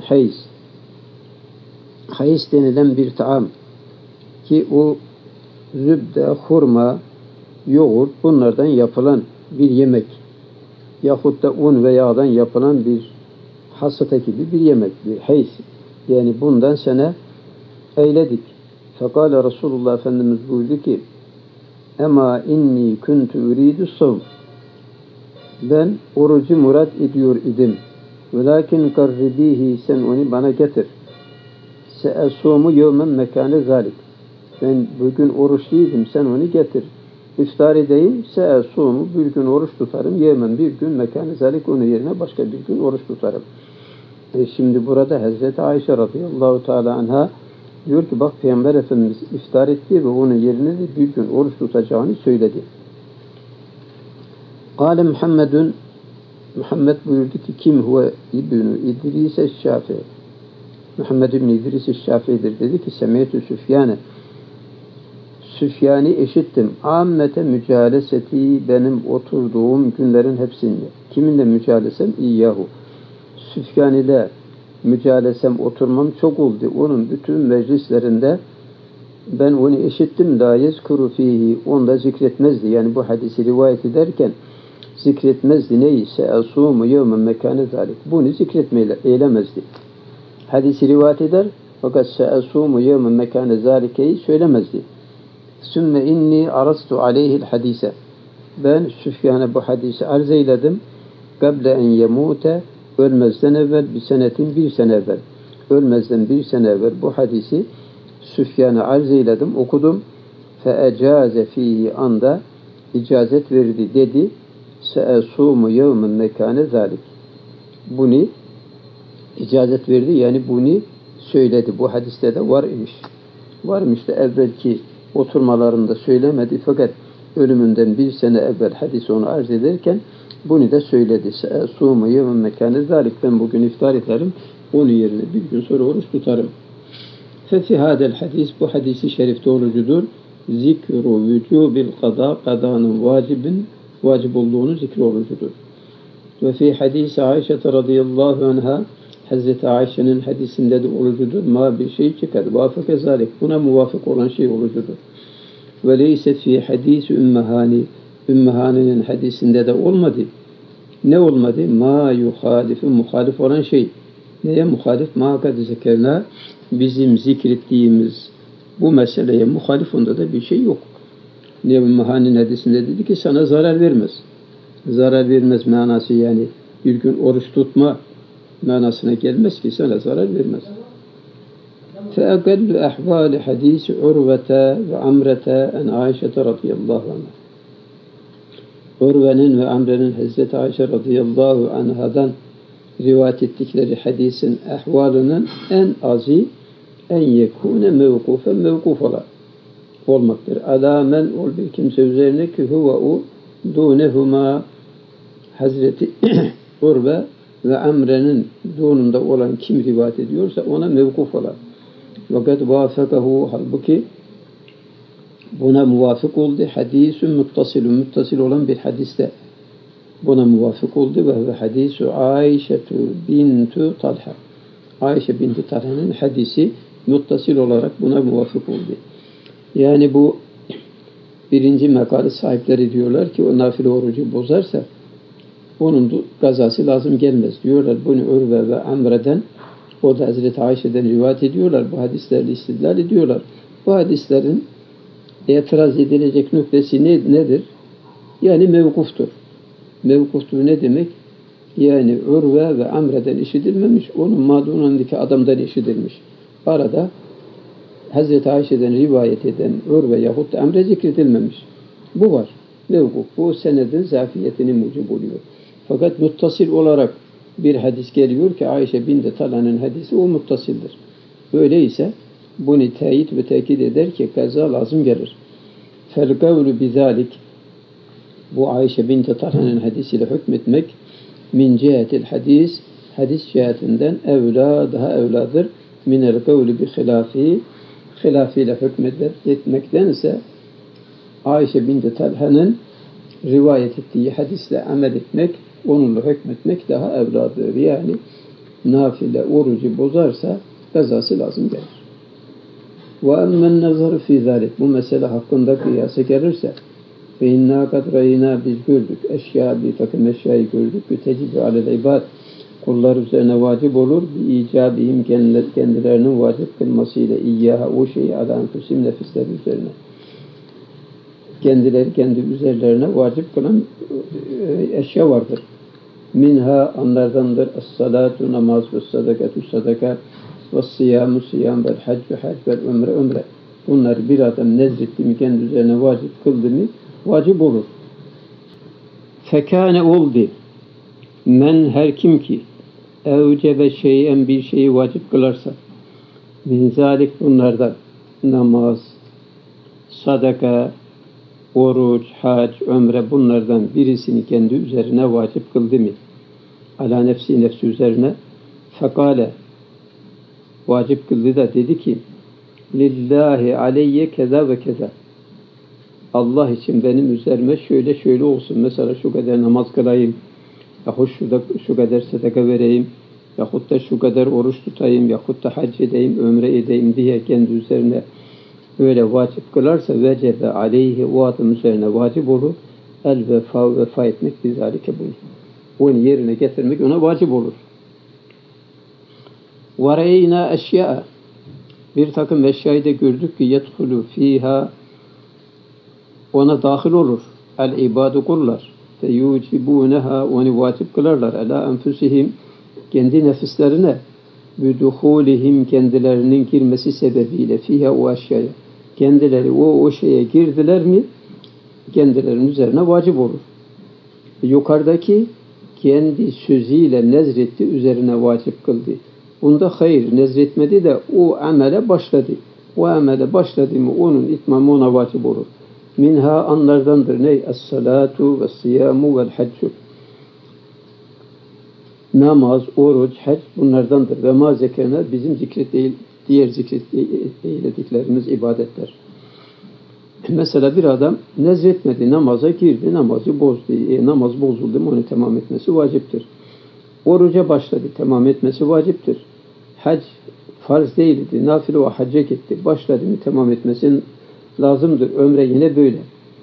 hays denilen bir taam ki o zübde, hurma, yoğurt, bunlardan yapılan bir yemek. yahut da un ve yağdan yapılan bir hasata gibi bir yemek, bir heys. Yani bundan sana eyledik. Fekale Resulullah Efendimiz buyurdu ki Ema inni kuntu uridu savm. Ben orucu murat ediyor idim. Velakin karribihi, sen onu bana getir. Se'esumu yevmen mekane zalik. Ben bugün oruçluydum, sen onu getir. İftar edeyim, se'esumu, bir gün oruç tutarım. Yevmen, bir gün mekane zalik, onun yerine başka bir gün oruç tutarım. Şimdi burada Hazreti Ayşe radıyallahu teala anha diyor ki bak Peygamber Efendimiz iftar etti ve onun yerine de bir gün oruç tutacağını söyledi. Kâle Muhammedun, Muhammed buyurdu ki kim huve İbn-i İdris Şafii. Muhammed İbn İdris Şafii'dir. Dedi ki Semiyetü Süfyan'e, Süfyan'ı eşittim. Ammete mücaleseti, benim oturduğum günlerin hepsinde. Kiminle mücalesem? İyyahu. Süfyan ile mücalesem, oturmam çok oldu. Onun bütün meclislerinde ben onu eşittim. La yezkuru fihi, onda zikretmezdi. Yani bu hadisi rivayet ederken zikretmezdi. Neyse asumu yevmen mekane zalik. Bunu zikretmeyle eylemezdi. Hadisi rivayet eder fakat se'asumu yevmen mekane zalikeyi söylemezdi. Sümme inni arastu aleyhil hadise. Ben Süfyan'a bu hadisi arz eyledim. Gable en yemute, ölmezden evvel bir sene evvel. Ölmezden bir sene evvel bu hadisi Süfyan'a arz eyledim, okudum. Feecaze fihi, anda icazet verdi, dedi. Se'asumu yevmen mekane zalik. Bunu icazet verdi, yani bunu söyledi. Bu hadiste de var imiş. Varmış da evvelki oturmalarında söylemedi fakat ölümünden bir sene evvel hadis onu arz ederken bunu da söyledi. Sumu yevmen mekâne zâlik. Ben bugün iftar ederim. Onun yerine bir gün sonra oruç tutarım. Fefi hadel hadis, bu hadisi şerif doğrucudur. Zikru vücubil kada, kadanın vacip olduğunu zikrorucudur. Ve fi hadisi Ayşe radıyallahu anha, Hazreti Ayşe'nin hadisinde de olucudur. Ma bir şey çıkar. Vafık zalik. Buna muvafık olan şey olucudur. Ve leyse fi hadisi Ümmehani. Ümmehani'nin hadisinde de olmadı. Ne olmadı? Ma yuhalifu, muhalif olan şey. Neye muhalif? Ma kad zekerna, bizim zikrettiğimiz bu meseleye muhalif, onda da bir şey yok. Ne Ümmehani'nin hadisinde dedi ki sana zarar vermez. Zarar vermez manası, yani bir gün oruç tutma manasına gelmez ki, sana zarar vermez. فَاَقَلُّ اَحْوَالِ حَد۪يسِ عُرْوَةَ وَعَمْرَةَ اَنْ عَيْشَةَ radıyallahu anh. Urve'nin ve Amre'nin Hazreti Ayşe radıyallahu anhadan rivayet ettikleri hadisin ehvalının en azı en yekûne mevkufen mevkuf olmaktır. Alâmen ol bir kimse üzerine ki huve o dûnehuma, Hazreti Urve ve Amre'nin doğumunda olan kim rivayet ediyorsa ona mevkuf olar. Fakat vâfekahu, halbuki buna muvafık oldu. Hadisün muttasil olan bir hadiste buna muvafık oldu ve hadisu Ayşe bintu Talha. Ayşe binti Talha'nın hadisi muttasil olarak buna muvafık oldu. Yani bu birinci mekale sahipleri diyorlar ki o nafile orucu bozarsa onun gazası lazım gelmez diyorlar. Bunu Urve ve Amre'den, o da Hazreti Ayşe'den rivayet ediyorlar. Bu hadislerle istidlal ediyorlar. Bu hadislerin itiraz edilecek nüktesi nedir? Yani mevkuftur. Mevkuftur ne demek? Yani Urve ve Amre'den işitilmemiş, onun madunundaki adamdan işitilmiş. Arada Hazreti Ayşe'den rivayet eden Urve yahut da Amre zikredilmemiş. Bu var. Mevkuf. Bu senedin zafiyetini mucib oluyor. Fakat muttasil olarak bir hadis geliyor ki Ayşe binti Talha'nın hadisi, o muttasildir. Öyleyse bunu teyit ve tekit eder ki kaza lazım gelir. Fel kavlu bizalik, bu Ayşe binti Talha'nın hadisiyle hükmetmek min cihetil hadis, hadis cihetinden evla, daha evladır. Minel kavlu bi hilafi, hilafıyla hükmetmektense Ayşe binti Talha'nın rivayet ettiği hadisle amel etmek, onunla hükmetmek daha evladır. Yani nafile orucu bozarsa kazası lazım gelir. Ve emmen nazarı fî zâlik, bu mesele hakkında kıyasa gelirse Ve inna kad rayna biz gördük. Eşya bir takım eşyayı gördük. Ve tecib alel ibad. Kullar üzerine vacip olur. Bi icabihim kendilerinin vacip kılmasıyla iyyaha o şeyi ala enfusim nefisleri üzerine. Kendileri kendi üzerlerine vacip kılan eşya vardır. Minha onlardandır es-salatu namaz ve sadakatu sadaka ve siyamu siyam vel haccu hac vel ömre. Bunları bir adam nezretti mi kendi üzerine vacip kıldı mı vacip olur. Fekâne oldu. Men her kim ki evcebe şeyen bir şeyi vacip kılarsa min zalik bunlardan namaz, sadaka, oruç, hac, ömre bunlardan birisini kendi üzerine vacip kıldı mı? Ala nefsi üzerine fekale vacip kıldı da dedi ki lillahi aleyye keza ve keza Allah için benim üzerime şöyle şöyle olsun. Mesela şu kadar namaz kılayım, yahut şu kadar sadaka vereyim, yahut da şu kadar oruç tutayım, yahut da hac edeyim, ömre edeyim diye kendi üzerine böyle vacip kılarsa vecebe aleyhi o adam üzerine vacip olur. El vefa etmek bizalike bunu. Onu yerine getirmek ona vacip olur. Vareyna eşya bir takım eşyayı da gördük ki yedhulu fiha ona dahil olur. El ibadu kullar. Feyucibuneha onu vacip kılarlar. Ala enfusihim kendi nefislerine büduhulihim kendilerinin girmesi sebebiyle fiha o eşyaya. Kendileri o şeye girdiler mi kendilerinin üzerine vacip olur. Yukarıdaki kendi sözüyle nezretti üzerine vacip kıldı. Bunda hayır nezretmedi de o amele başladı. O amele başladı mı onun itmamı ona vacip olur. Minha anlardandır ney? Es-salatu ve siyamu vel haccu. Namaz, oruç, hac bunlardandır. Ve ma zekerine bizim diğer zikrettiklerimiz ibadetler. Mesela bir adam nezretmedi, namaza girdi, namazı bozdu. Namaz bozuldu mu onu tamam etmesi vaciptir. Oruca başladı, tamam etmesi vaciptir. Hac farz değildi, nafile o hacca gitti. Başladı mı tamam etmesi lazımdır. Ömre yine böyle.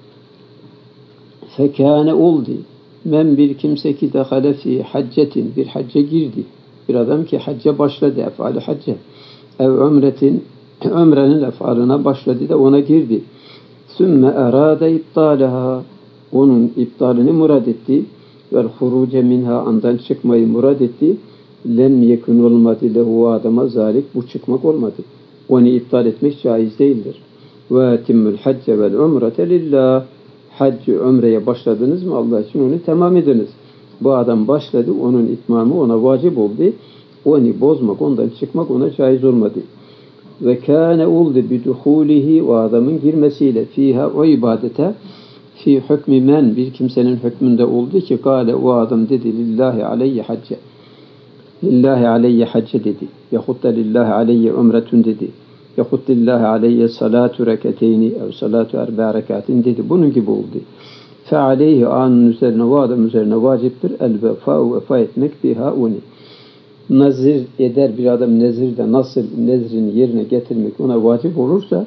Fekâne oldu. Men bir kimse ki dehale fi haccetin bir hacca girdi. Bir adam ki hacca başladı, efali hacca. Ev ömretin, ömrenin efalına başladı da ona girdi. Sümme erade iptalaha onun iptalini murad etti. Vel huruce minha andan çıkmayı murad etti. Lem yekun olmadı lehu adama zalik bu çıkmak olmadı. Onu iptal etmek caiz değildir. Ve etimmül hacce vel umrete lillah. Haccı, ömreye başladınız mı Allah için onu tamam ediniz. Bu adam başladı, onun itmamı ona vacip oldu. Onu bozmak, ondan çıkmak ona caiz olmadı. Ve kâne oldu biduhulihi o adamın girmesiyle fiha o ibadete fi hükmü men bir kimsenin hükmünde oldu ki kâle o adam dedi lillahi aleyye hacce. Lillahi aleyye hacce dedi. Yahut da lillahi aleyye umretun dedi. Yahut lillahi aleyye salatu rekateyni ev salatu erba rekatin dedi. Bunun gibi oldu. Fe aleyhi anın üzerine o adam üzerine vaciptir. El vefa etmek biha uni. Nazir eder bir adam nezirde nasıl nezrini yerine getirmek ona vacip olursa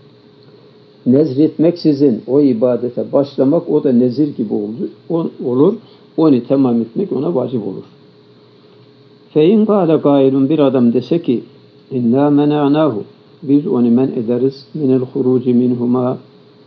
nezretmeksizin o ibadete başlamak o da nezir gibi olur. Onu tamam etmek ona vacip olur. Fein kâle gailun bir adam dese ki inna mena'nahu biz onu men ederiz minel huruci minhuma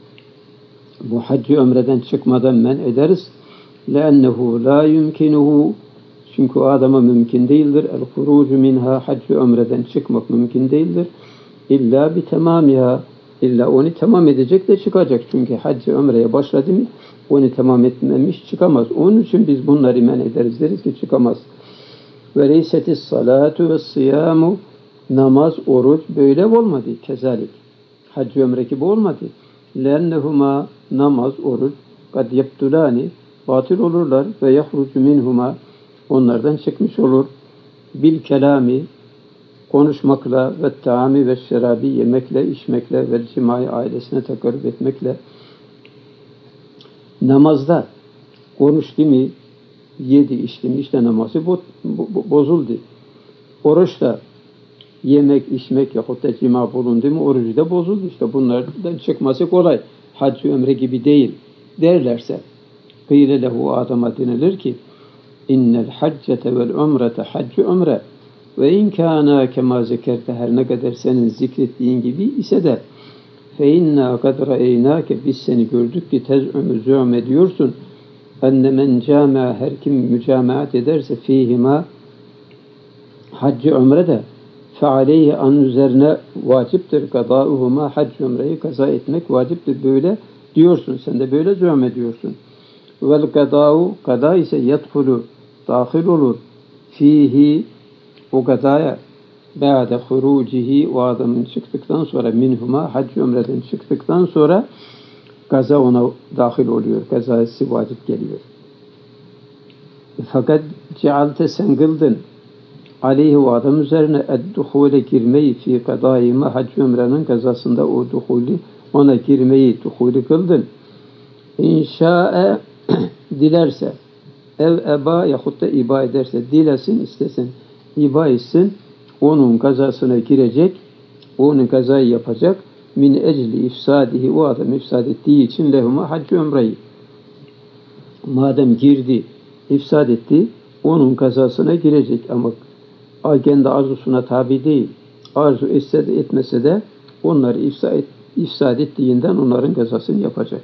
bu haccı ömreden çıkmadan men ederiz leennehu la yumkinuhu çünkü o adama mümkün değildir el hurucu minha haccı ömreden çıkmak mümkün değildir illa bi tamamiha illa onu tamam edecek de çıkacak çünkü haccı ömreye başladı mı onu tamam etmemiş çıkamaz onun için biz bunları men ederiz deriz ki çıkamaz ve leysetis salatu ve siyamu namaz, oruç böyle olmadı. Kezalik. Hac-ı ömre gibi olmadı. Lennehuma namaz, oruç kad yaptulani batıl olurlar ve yahrucu minhuma onlardan çıkmış olur. Bil kelami konuşmakla ve taami ve şerabi yemekle, içmekle ve cimai ailesine takarrub etmekle namazda konuştu mu yedi içti mi işte namazı bozuldu. Oruçta yemek, içmek yahut da cima bulundu mu orucu da bozuldu. İşte bunlardan çıkması kolay. Hac-ı ömre gibi değil. derlerse kıyle lehu adama denilir ki innel haccete vel umrete haccü umre ve in kana kema zekerte her ne kadar senin zikrettiğin gibi ise de fe inna kad ra'eynake biz seni gördük ki tez'ümü zü'm ediyorsun enne men cami'a her kim mücamaat ederse fihima haccı umre de fe aleyhi an üzerine vaciptir kadauhuma hac umreyi kaza etmek vaciptir böyle diyorsun sen de böyle zü'm ediyorsun vel kadau kada ise yedhulu dahil olur fihi o kadaya ba'de hurucihi o adamın çıktıktan sonra minhuma hac ömreden çıktıktan sonra kaza ona dahil oluyor. Kazası vacip geliyor. Fakat cealte sen kıldın aleyhi o adam üzerine edduhule girmeyi fi kadayima hac ömrenin kazasında o duhuli ona girmeyi duhuli kıldın. İnşa'e dilerse ev eba yahut da iba ederse dilesin istesin iba etsin onun kazasına girecek onun kazayı yapacak min ecli ifsadihi o adam ifsad ettiği için lehuma haccı ömreyi madem girdi ifsad etti onun kazasına girecek ama kendi arzusuna tabi değil arzu etse de etmese de onları ifsad ettiğinden onların kazasını yapacak.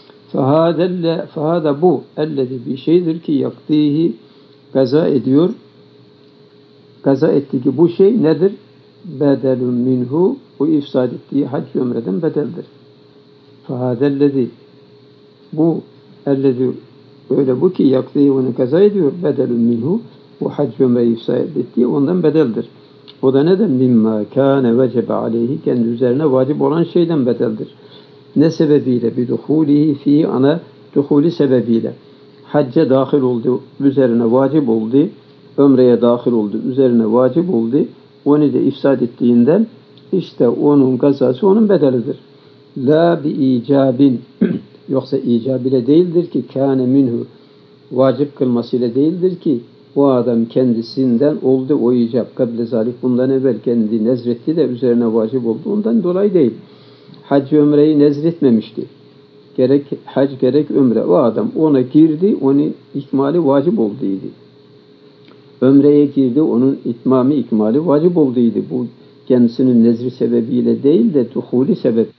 Fahada bu ellezi bir şeydir ki yaktihi kaza ediyor. Kaza ettiği bu şey nedir? Bedelun minhu bu ifsad ettiği hac ömreden bedeldir. Fahadellezi bu ellezi öyle bu ki yaktihi onu kaza ediyor. Bedelun minhu bu hac ömreyi ifsad ettiği ondan bedeldir. O da neden? Mimma kâne vecebe aleyhi kendi üzerine vacip olan şeyden bedeldir. Ne sebebiyle? Biduhulihi fi ana duhuli sebebiyle. Hacca dahil oldu, üzerine vacip oldu. Ömreye dahil oldu, üzerine vacip oldu. Onu da ifsad ettiğinden işte onun kazası onun bedelidir. La bi icabin yoksa icab ile değildir ki kâne minhu vacip kılmasıyla değildir ki o adam kendisinden oldu o icab. Kable zalik bundan evvel kendi nezretti de üzerine vacip oldu. Ondan dolayı değil. Hac ömreyi nezretmemişti. Gerek hac gerek ömre. O adam ona girdi, onun ikmali vacip olduydu. Ömreye girdi, onun itmamı ikmali vacip olduydu. Bu kendisinin nezri sebebiyle değil de duhuli sebep.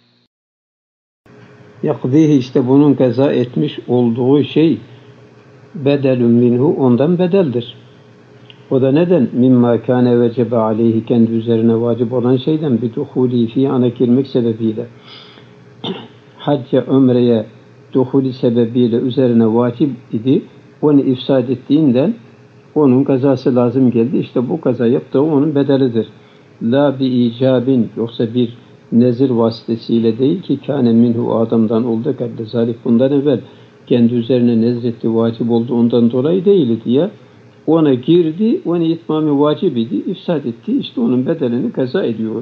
Yakdihi işte bunun kaza etmiş olduğu şey bedelun minhu ondan bedeldir. O da neden? Mimma kâne vecebe aleyhi kendi üzerine vacip olan şeyden bir duhuli fi ana girmek sebebiyle. Hacca ömreye duhuli sebebiyle üzerine vacip idi. Onu ifsad ettiğinden onun kazası lazım geldi. İşte bu kaza yaptığı onun bedelidir. La bi icabin yoksa bir nezir vasıtasıyla değil ki kâne minhu adamdan oldu kadde zalik bundan evvel kendi üzerine nezretti vacip oldu ondan dolayı değil diye ona girdi, ona itmamı vacip idi, ifsad etti, işte onun bedelini kaza ediyor.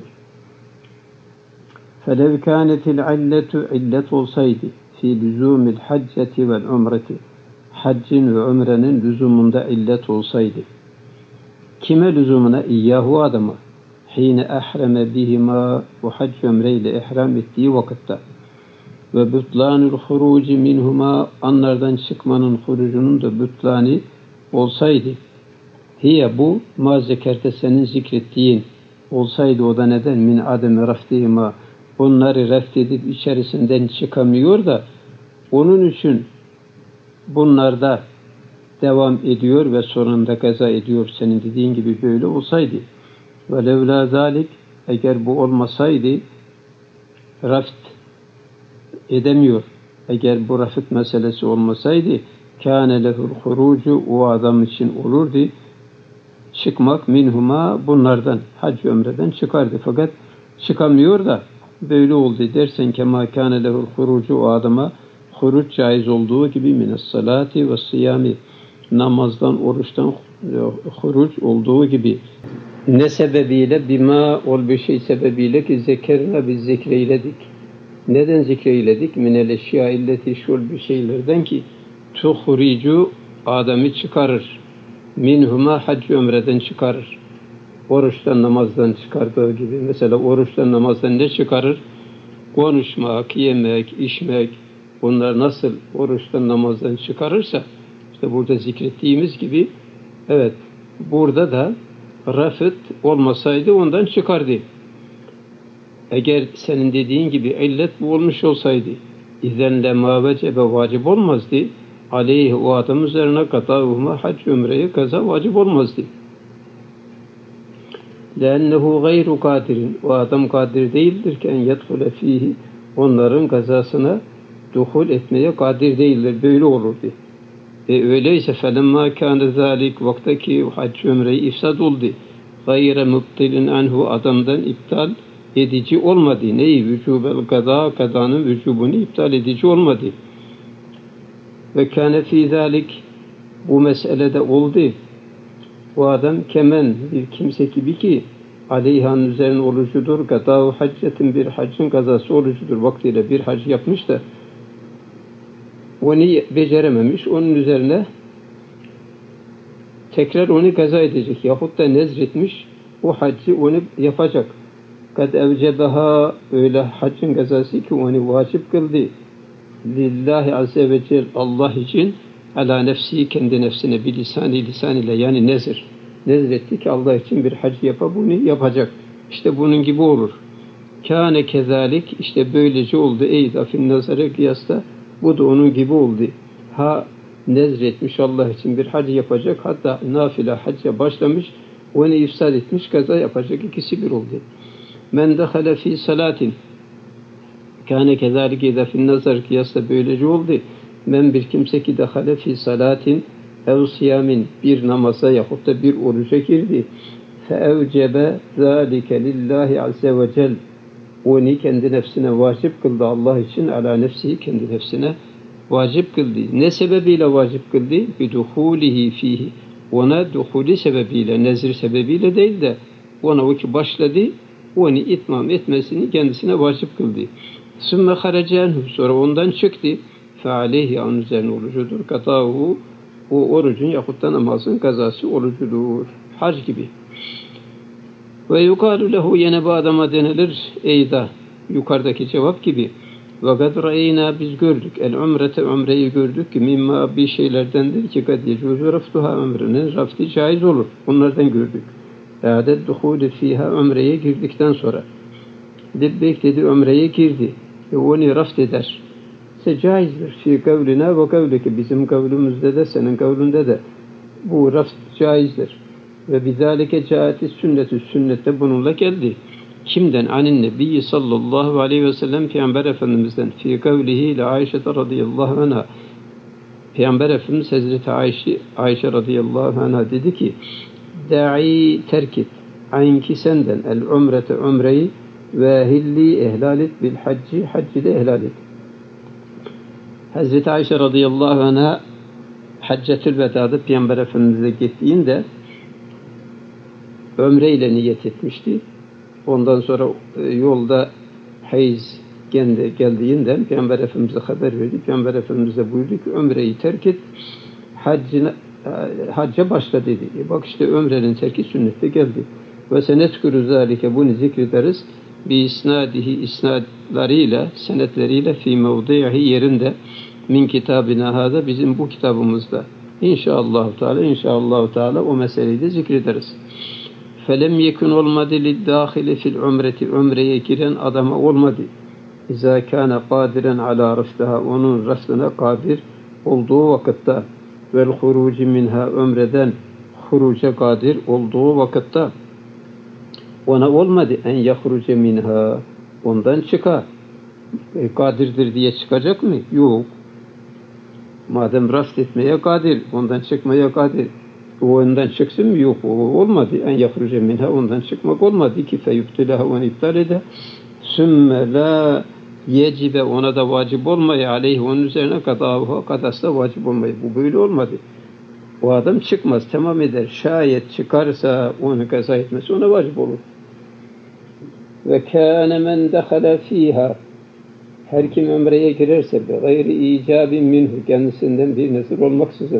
فَلَوْ كَانَتِ الْعِلَّةُ illet olsaydı fi lüzumil hacceti vel umreti haccin ve ömrenin lüzumunda illet olsaydı kime lüzumuna? İyyahu adama hine ehreme bihima bu hac ömreyle ihram ettiği vakitte ve bütlanul huruci minhuma anlardan çıkmanın hurucunun da bütlani olsaydı hiye bu ma zekerte senin zikrettiğin olsaydı o da neden min ademi raftihima onları reft edip içerisinden çıkamıyor da onun için bunlarda devam ediyor ve sonunda kaza ediyor senin dediğin gibi böyle olsaydı ve levla zalik eğer bu olmasaydı raft edemiyor. Eğer bu rafet meselesi olmasaydı kâne lehul hurucu o adam için olurdu çıkmak minhuma bunlardan hac ömreden çıkardı fakat çıkamıyor da böyle oldu dersen kema kâne lehul hurucu o adama huruc caiz olduğu gibi mines salati ve siyami namazdan oruçtan huruc olduğu gibi ne sebebiyle bima ol bir şey sebebiyle ki zekerna biz zikreyledik. Neden zikreyledik? Minel eşya illeti şul bir şeylerden ki tuhricu adamı çıkarır. Minhuma hac ömreden çıkarır. Oruçtan namazdan çıkardığı gibi. Mesela oruçtan namazdan ne çıkarır? Konuşmak, yemek, içmek, Onlar nasıl oruçtan, namazdan çıkarırsa, işte burada zikrettiğimiz gibi, evet, burada da rafet olmasaydı ondan çıkardı. Eğer senin dediğin gibi illet bu olmuş olsaydı, izen lema vecebe vacip olmazdı. Aleyhi o adam üzerine katavuma hac ömreye kaza vacip olmazdı. Lennehu gayru kadirin. O adam kadir değildir ki en yedhule fihi. Onların kazasına duhul etmeye kadir değildir. Böyle olurdu. Öyleyse felemma kâne zâlik vaktaki hac ömreyi ifsad oldu. Gayre mubtilin anhu adamdan iptal edici olmadı. Neyi? Vücubel kaza, kazanın vücubunu iptal edici olmadı. Ve kâne fî zâlik bu meselede oldu. O adam kemen bir kimse gibi ki aleyhanın üzerine orucudur. Gadav haccetin bir haccın kazası orucudur. Vaktiyle bir hac yapmış da onu becerememiş. Onun üzerine tekrar onu kaza edecek. Yahut da nezretmiş. O haccı onu yapacak. Kad evcebeha öyle haccın kazası ki onu vacip kıldı. Lillahi azze ve celle Allah için ala nefsi kendi nefsine bir lisan ile yani nezir. Nezretti ki Allah için bir hac bunu yapacak. İşte bunun gibi olur. Kâne kezalik işte böylece oldu. Ey zafin nazara kıyasla bu da onun gibi oldu. Ha nezretmiş Allah için bir hac yapacak. Hatta nafile hacca başlamış. Onu ifsad etmiş kaza yapacak. İkisi bir oldu. Men dehale fi salatin kâne kezalik zafin nazar kıyasla böylece oldu. Men bir kimse ki dehale fi salatin ev siyamin bir namaza yahut da bir oruca girdi. Feevcebe zâlike lillahi azze ve cel. Onu kendi nefsine vacip kıldı Allah için. Ala nefsihi kendi nefsine vacip kıldı. Ne sebebiyle vacip kıldı? Biduhulihi fihi. Ona duhuli sebebiyle, nezir sebebiyle değil de ona o ki başladı, onu itmam etmesini kendisine vacip kıldı. Sümme haracenhu sonra ondan çıktı. Fe aleyhi onun üzerine orucudur. Katahu o orucun yahut da namazın kazası orucudur. Hac gibi. Ve yukarı lehu yine bu adama denilir. Eyda yukarıdaki cevap gibi. Ve kad ra'eyna biz gördük. El umrete umreyi gördük ki mimma bir şeylerdendir ki kad yecuzu raftuha umrenin rafti caiz olur. Onlardan gördük. Adet duhulü fiha umreye girdikten sonra. Lebbek dedi umreye girdi. Onu raft eder. Caizdir. Fi kavlina ve kavlike bizim kavlümüzde de senin kavlünde de bu raft caizdir. Ve bizalike caati sünnetü sünnette bununla geldi. Kimden? Anin Nebiyyi sallallahu aleyhi ve sellem Peygamber Efendimiz'den fi kavlihi ile Ayşe radıyallahu anha Peygamber Efendimiz Hazreti Ayşe radıyallahu anha dedi ki da'i terk et aynki senden el umrete umreyi ve hilli ihlal et bil haccı de ihlal et. Hazreti Ayşe radıyallahu anh'a Haccetül Veda'da Peygamber Efendimiz'e gittiğinde ömreyle niyet etmişti. Ondan sonra yolda hayız geldiğinden Peygamber Efendimiz'e haber verdi. Peygamber Efendimiz'e buyurdu ki ömreyi terk et, hacca başla dedi. Bak işte ömrenin terki sünnette geldi. Ve senetkürü zâlike bunu zikrederiz. Bi isnadihi isnadlarıyla, senetleriyle fi mevdihi yerinde min kitabina hâda bizim bu kitabımızda. İnşallah Teala o meseleyi de zikrederiz. Felem yekun olmadı liddâhili fil umreti umreye giren adama olmadı. İzâ kâne kâdiren alâ raftaha onun raftına kadir olduğu vakitte vel huruci minha ömreden huruca kadir olduğu vakitte ona olmadı en yahruce minha ondan çıkar. Kadirdir diye çıkacak mı? Yok. Madem raft etmeye kadir, ondan çıkmaya kadir. O ondan çıksın mı? Yok. O olmadı. En yahruce minha ondan çıkmak olmadı ki feyübtüleha onu iptal eder. Sümme la yecibe ona da vacip olmayı aleyhi onun üzerine kadasla vacip olmayı. Bu böyle olmadı. O adam çıkmaz. Tamam eder. Şayet çıkarsa onu kaza etmesi ona vacip olur. Ve kâne men dehale fîhâ her kim ömreye girerse be gayri icabin minhu kendisinden bir nezir olmaksızın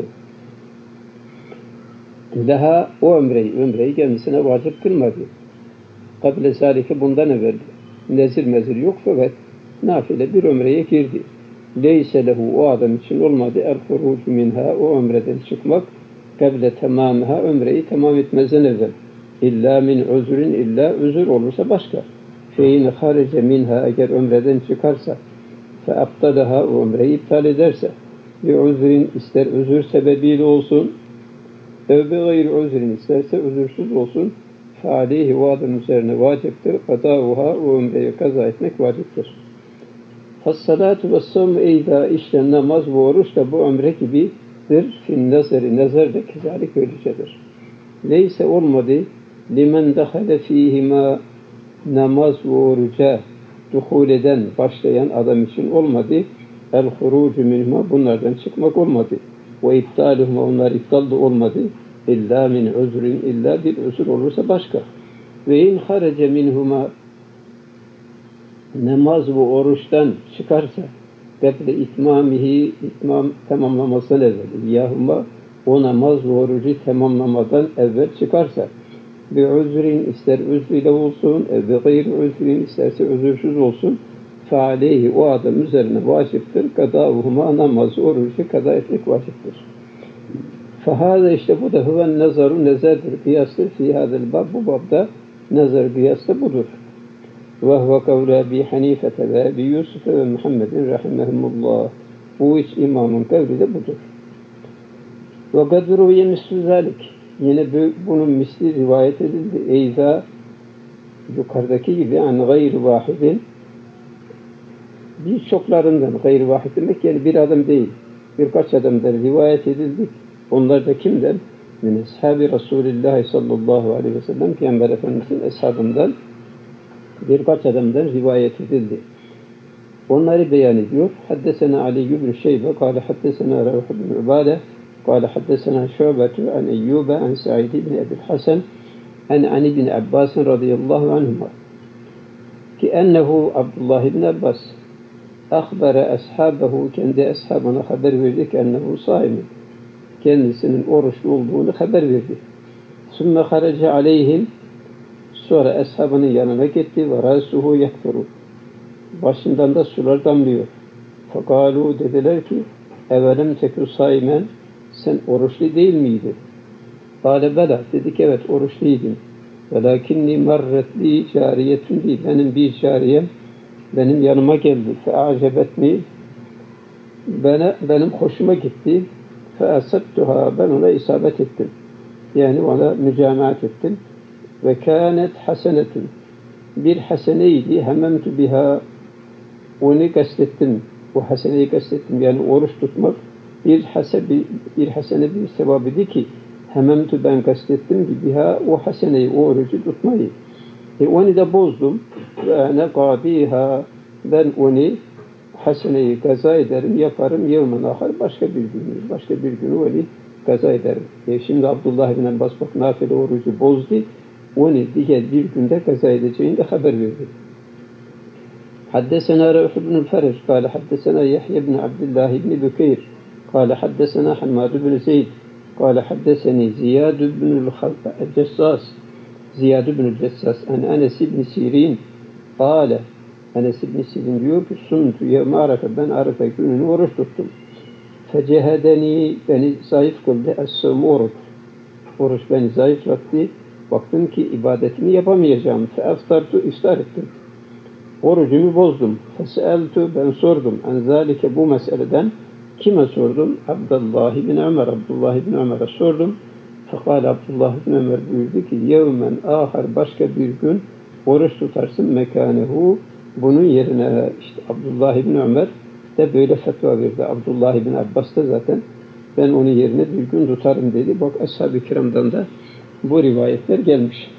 daha o ömreyi kendisine vacip kılmadı. Kable zâlike bundan evvel nezir yok fakat nafile bir ömreye girdi. leyse lehu o adam için olmadı el-hurucu minha o ömreden çıkmak kable tamamıha ömreyi tamam etmezden evvel. İlla min uzrin illa özür olursa başka. Feyni harece minha eğer ömreden çıkarsa fe aptalaha o ömreyi iptal ederse bir uzrin ister özür sebebiyle olsun ev bi gayri uzrin isterse özürsüz olsun fe aleyhi o adam üzerine vaciptir. Kadavuha o ömreyi kaza etmek vaciptir. Fas-salatu ve-s-savmu eyda işte namaz ve oruç da bu ömre gibidir. Fin nazari nazarda kezalik öyledir. Leyse olmadı limen dahale fihima namaz ve oruca duhul eden, başlayan adam için olmadı. El-hurucu minhuma bunlardan çıkmak olmadı. Ve iptaluhuma onlar iptal da olmadı. İlla min uzrin illa bir özür olursa başka. Ve in harece minhuma namaz ve oruçtan çıkarsa deple itmam tamamlamasından evvel yahuma o namaz ve orucu tamamlamadan evvel çıkarsa bir özrin ister özrüyle olsun bir gayri özrin isterse özürsüz olsun fealeyhi o adam üzerine vaciptir kadavuhuma namaz orucu kada etmek vaciptir. Fehâze işte bu da huven nazaru nezerdir kıyastır fi hadel bab bu babda nazar kıyas da budur. Ve huve kavlu Ebi Hanifete ve Ebi Yusuf ve Muhammedin rahimehumullah. Bu üç imamın kavli de budur. Ve kadruye mislu zalik. Yine bunun misli rivayet edildi. Eyza yukarıdaki gibi an gayri vahidin birçoklarından gayri vahid demek yani bir adam değil. Birkaç adamdan rivayet edildi. Onlar da kimden? Min ashabi Resulullah sallallahu aleyhi ve sellem Peygamber Efendimiz'in eshabından birkaç adamdan rivayet edildi. Onları beyan ediyor. Haddesena Ali ibn Şeybe, kâle haddesena Ravh ibn Ubade, kâle haddesena Şubetu an Eyyube, an Sa'id ibn Ebil Hasan, an ibn Abbas radıyallahu anhuma. Ki ennehu Abdullah ibn Abbas akhbara ashabehu kendi ashabına haber verdi ki ennehu saimin. Kendisinin oruçlu olduğunu haber verdi. Sümme haraca aleyhim sonra ashabının yanına gitti ve rasuhu yakturu. Başından da sular damlıyor. Fekalu dediler ki evelem tekü saimen sen oruçlu değil miydin? Kâle bela dedik evet oruçluydum. Velakinni marretli cariyetun değil. Benim bir cariyem benim yanıma geldi. Fe'acebetni benim hoşuma gitti. Fe'asabtuha ben ona isabet ettim. Yani ona mücamaat ettim. Ve kânet hasenetun bir haseneydi hememtu biha onu kastettim. O haseneyi kastettim. Yani oruç tutmak bir hasene bir sevabıydı ki hememtu ben kastettim ki biha o haseneyi o orucu tutmayı. Onu da bozdum. Ve ne qadiha ben onu haseneyi kaza ederim yaparım yevmen ahar başka bir günü öyle kaza ederim. Şimdi Abdullah ibn Abbas bak nafile orucu bozdu. Onu diğer bir günde kaza edeceğini de haber verdi. Haddesena Ravh ibn Fariş kâle haddesena Yahya ibn Abdullah ibn Bükeyr kâle haddesena Hammad ibn Zeyd kâle haddeseni Ziyad ibn el-Cessas an Enes ibn Sirin kâle Enes ibn Sirin diyor ki suntu yevme Arafa ben Arafa gününü oruç tuttum. Fecehedeni beni zayıf kıldı es-sumurut oruç beni zayıflattı. Baktım ki ibadetimi yapamayacağım. Fe'aftartu iftar ettim. Orucumu bozdum. Feseeltu ben sordum. En zalike bu meseleden kime sordum? Abdullah ibn Ömer'e sordum. Fakat Abdullah ibn Ömer buyurdu ki yevmen ahar başka bir gün oruç tutarsın mekanehu bunun yerine işte Abdullah ibn Ömer de böyle fetva verdi. Abdullah ibn Abbas da zaten ben onun yerine bir gün tutarım dedi. Bak ashab-ı kiramdan da bu rivayetler gelmiş.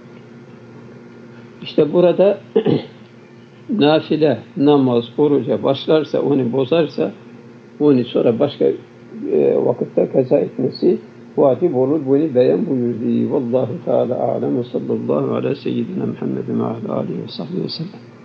İşte burada nafile, namaz, oruca başlarsa, onu bozarsa, onu sonra başka vakitte kaza etmesi vacip olur. Bunu beyan buyurdu. Vallahu Teala alem ve sallallahu ala seyyidina Muhammedin ve ala alihi ve sahbihi ve sellem.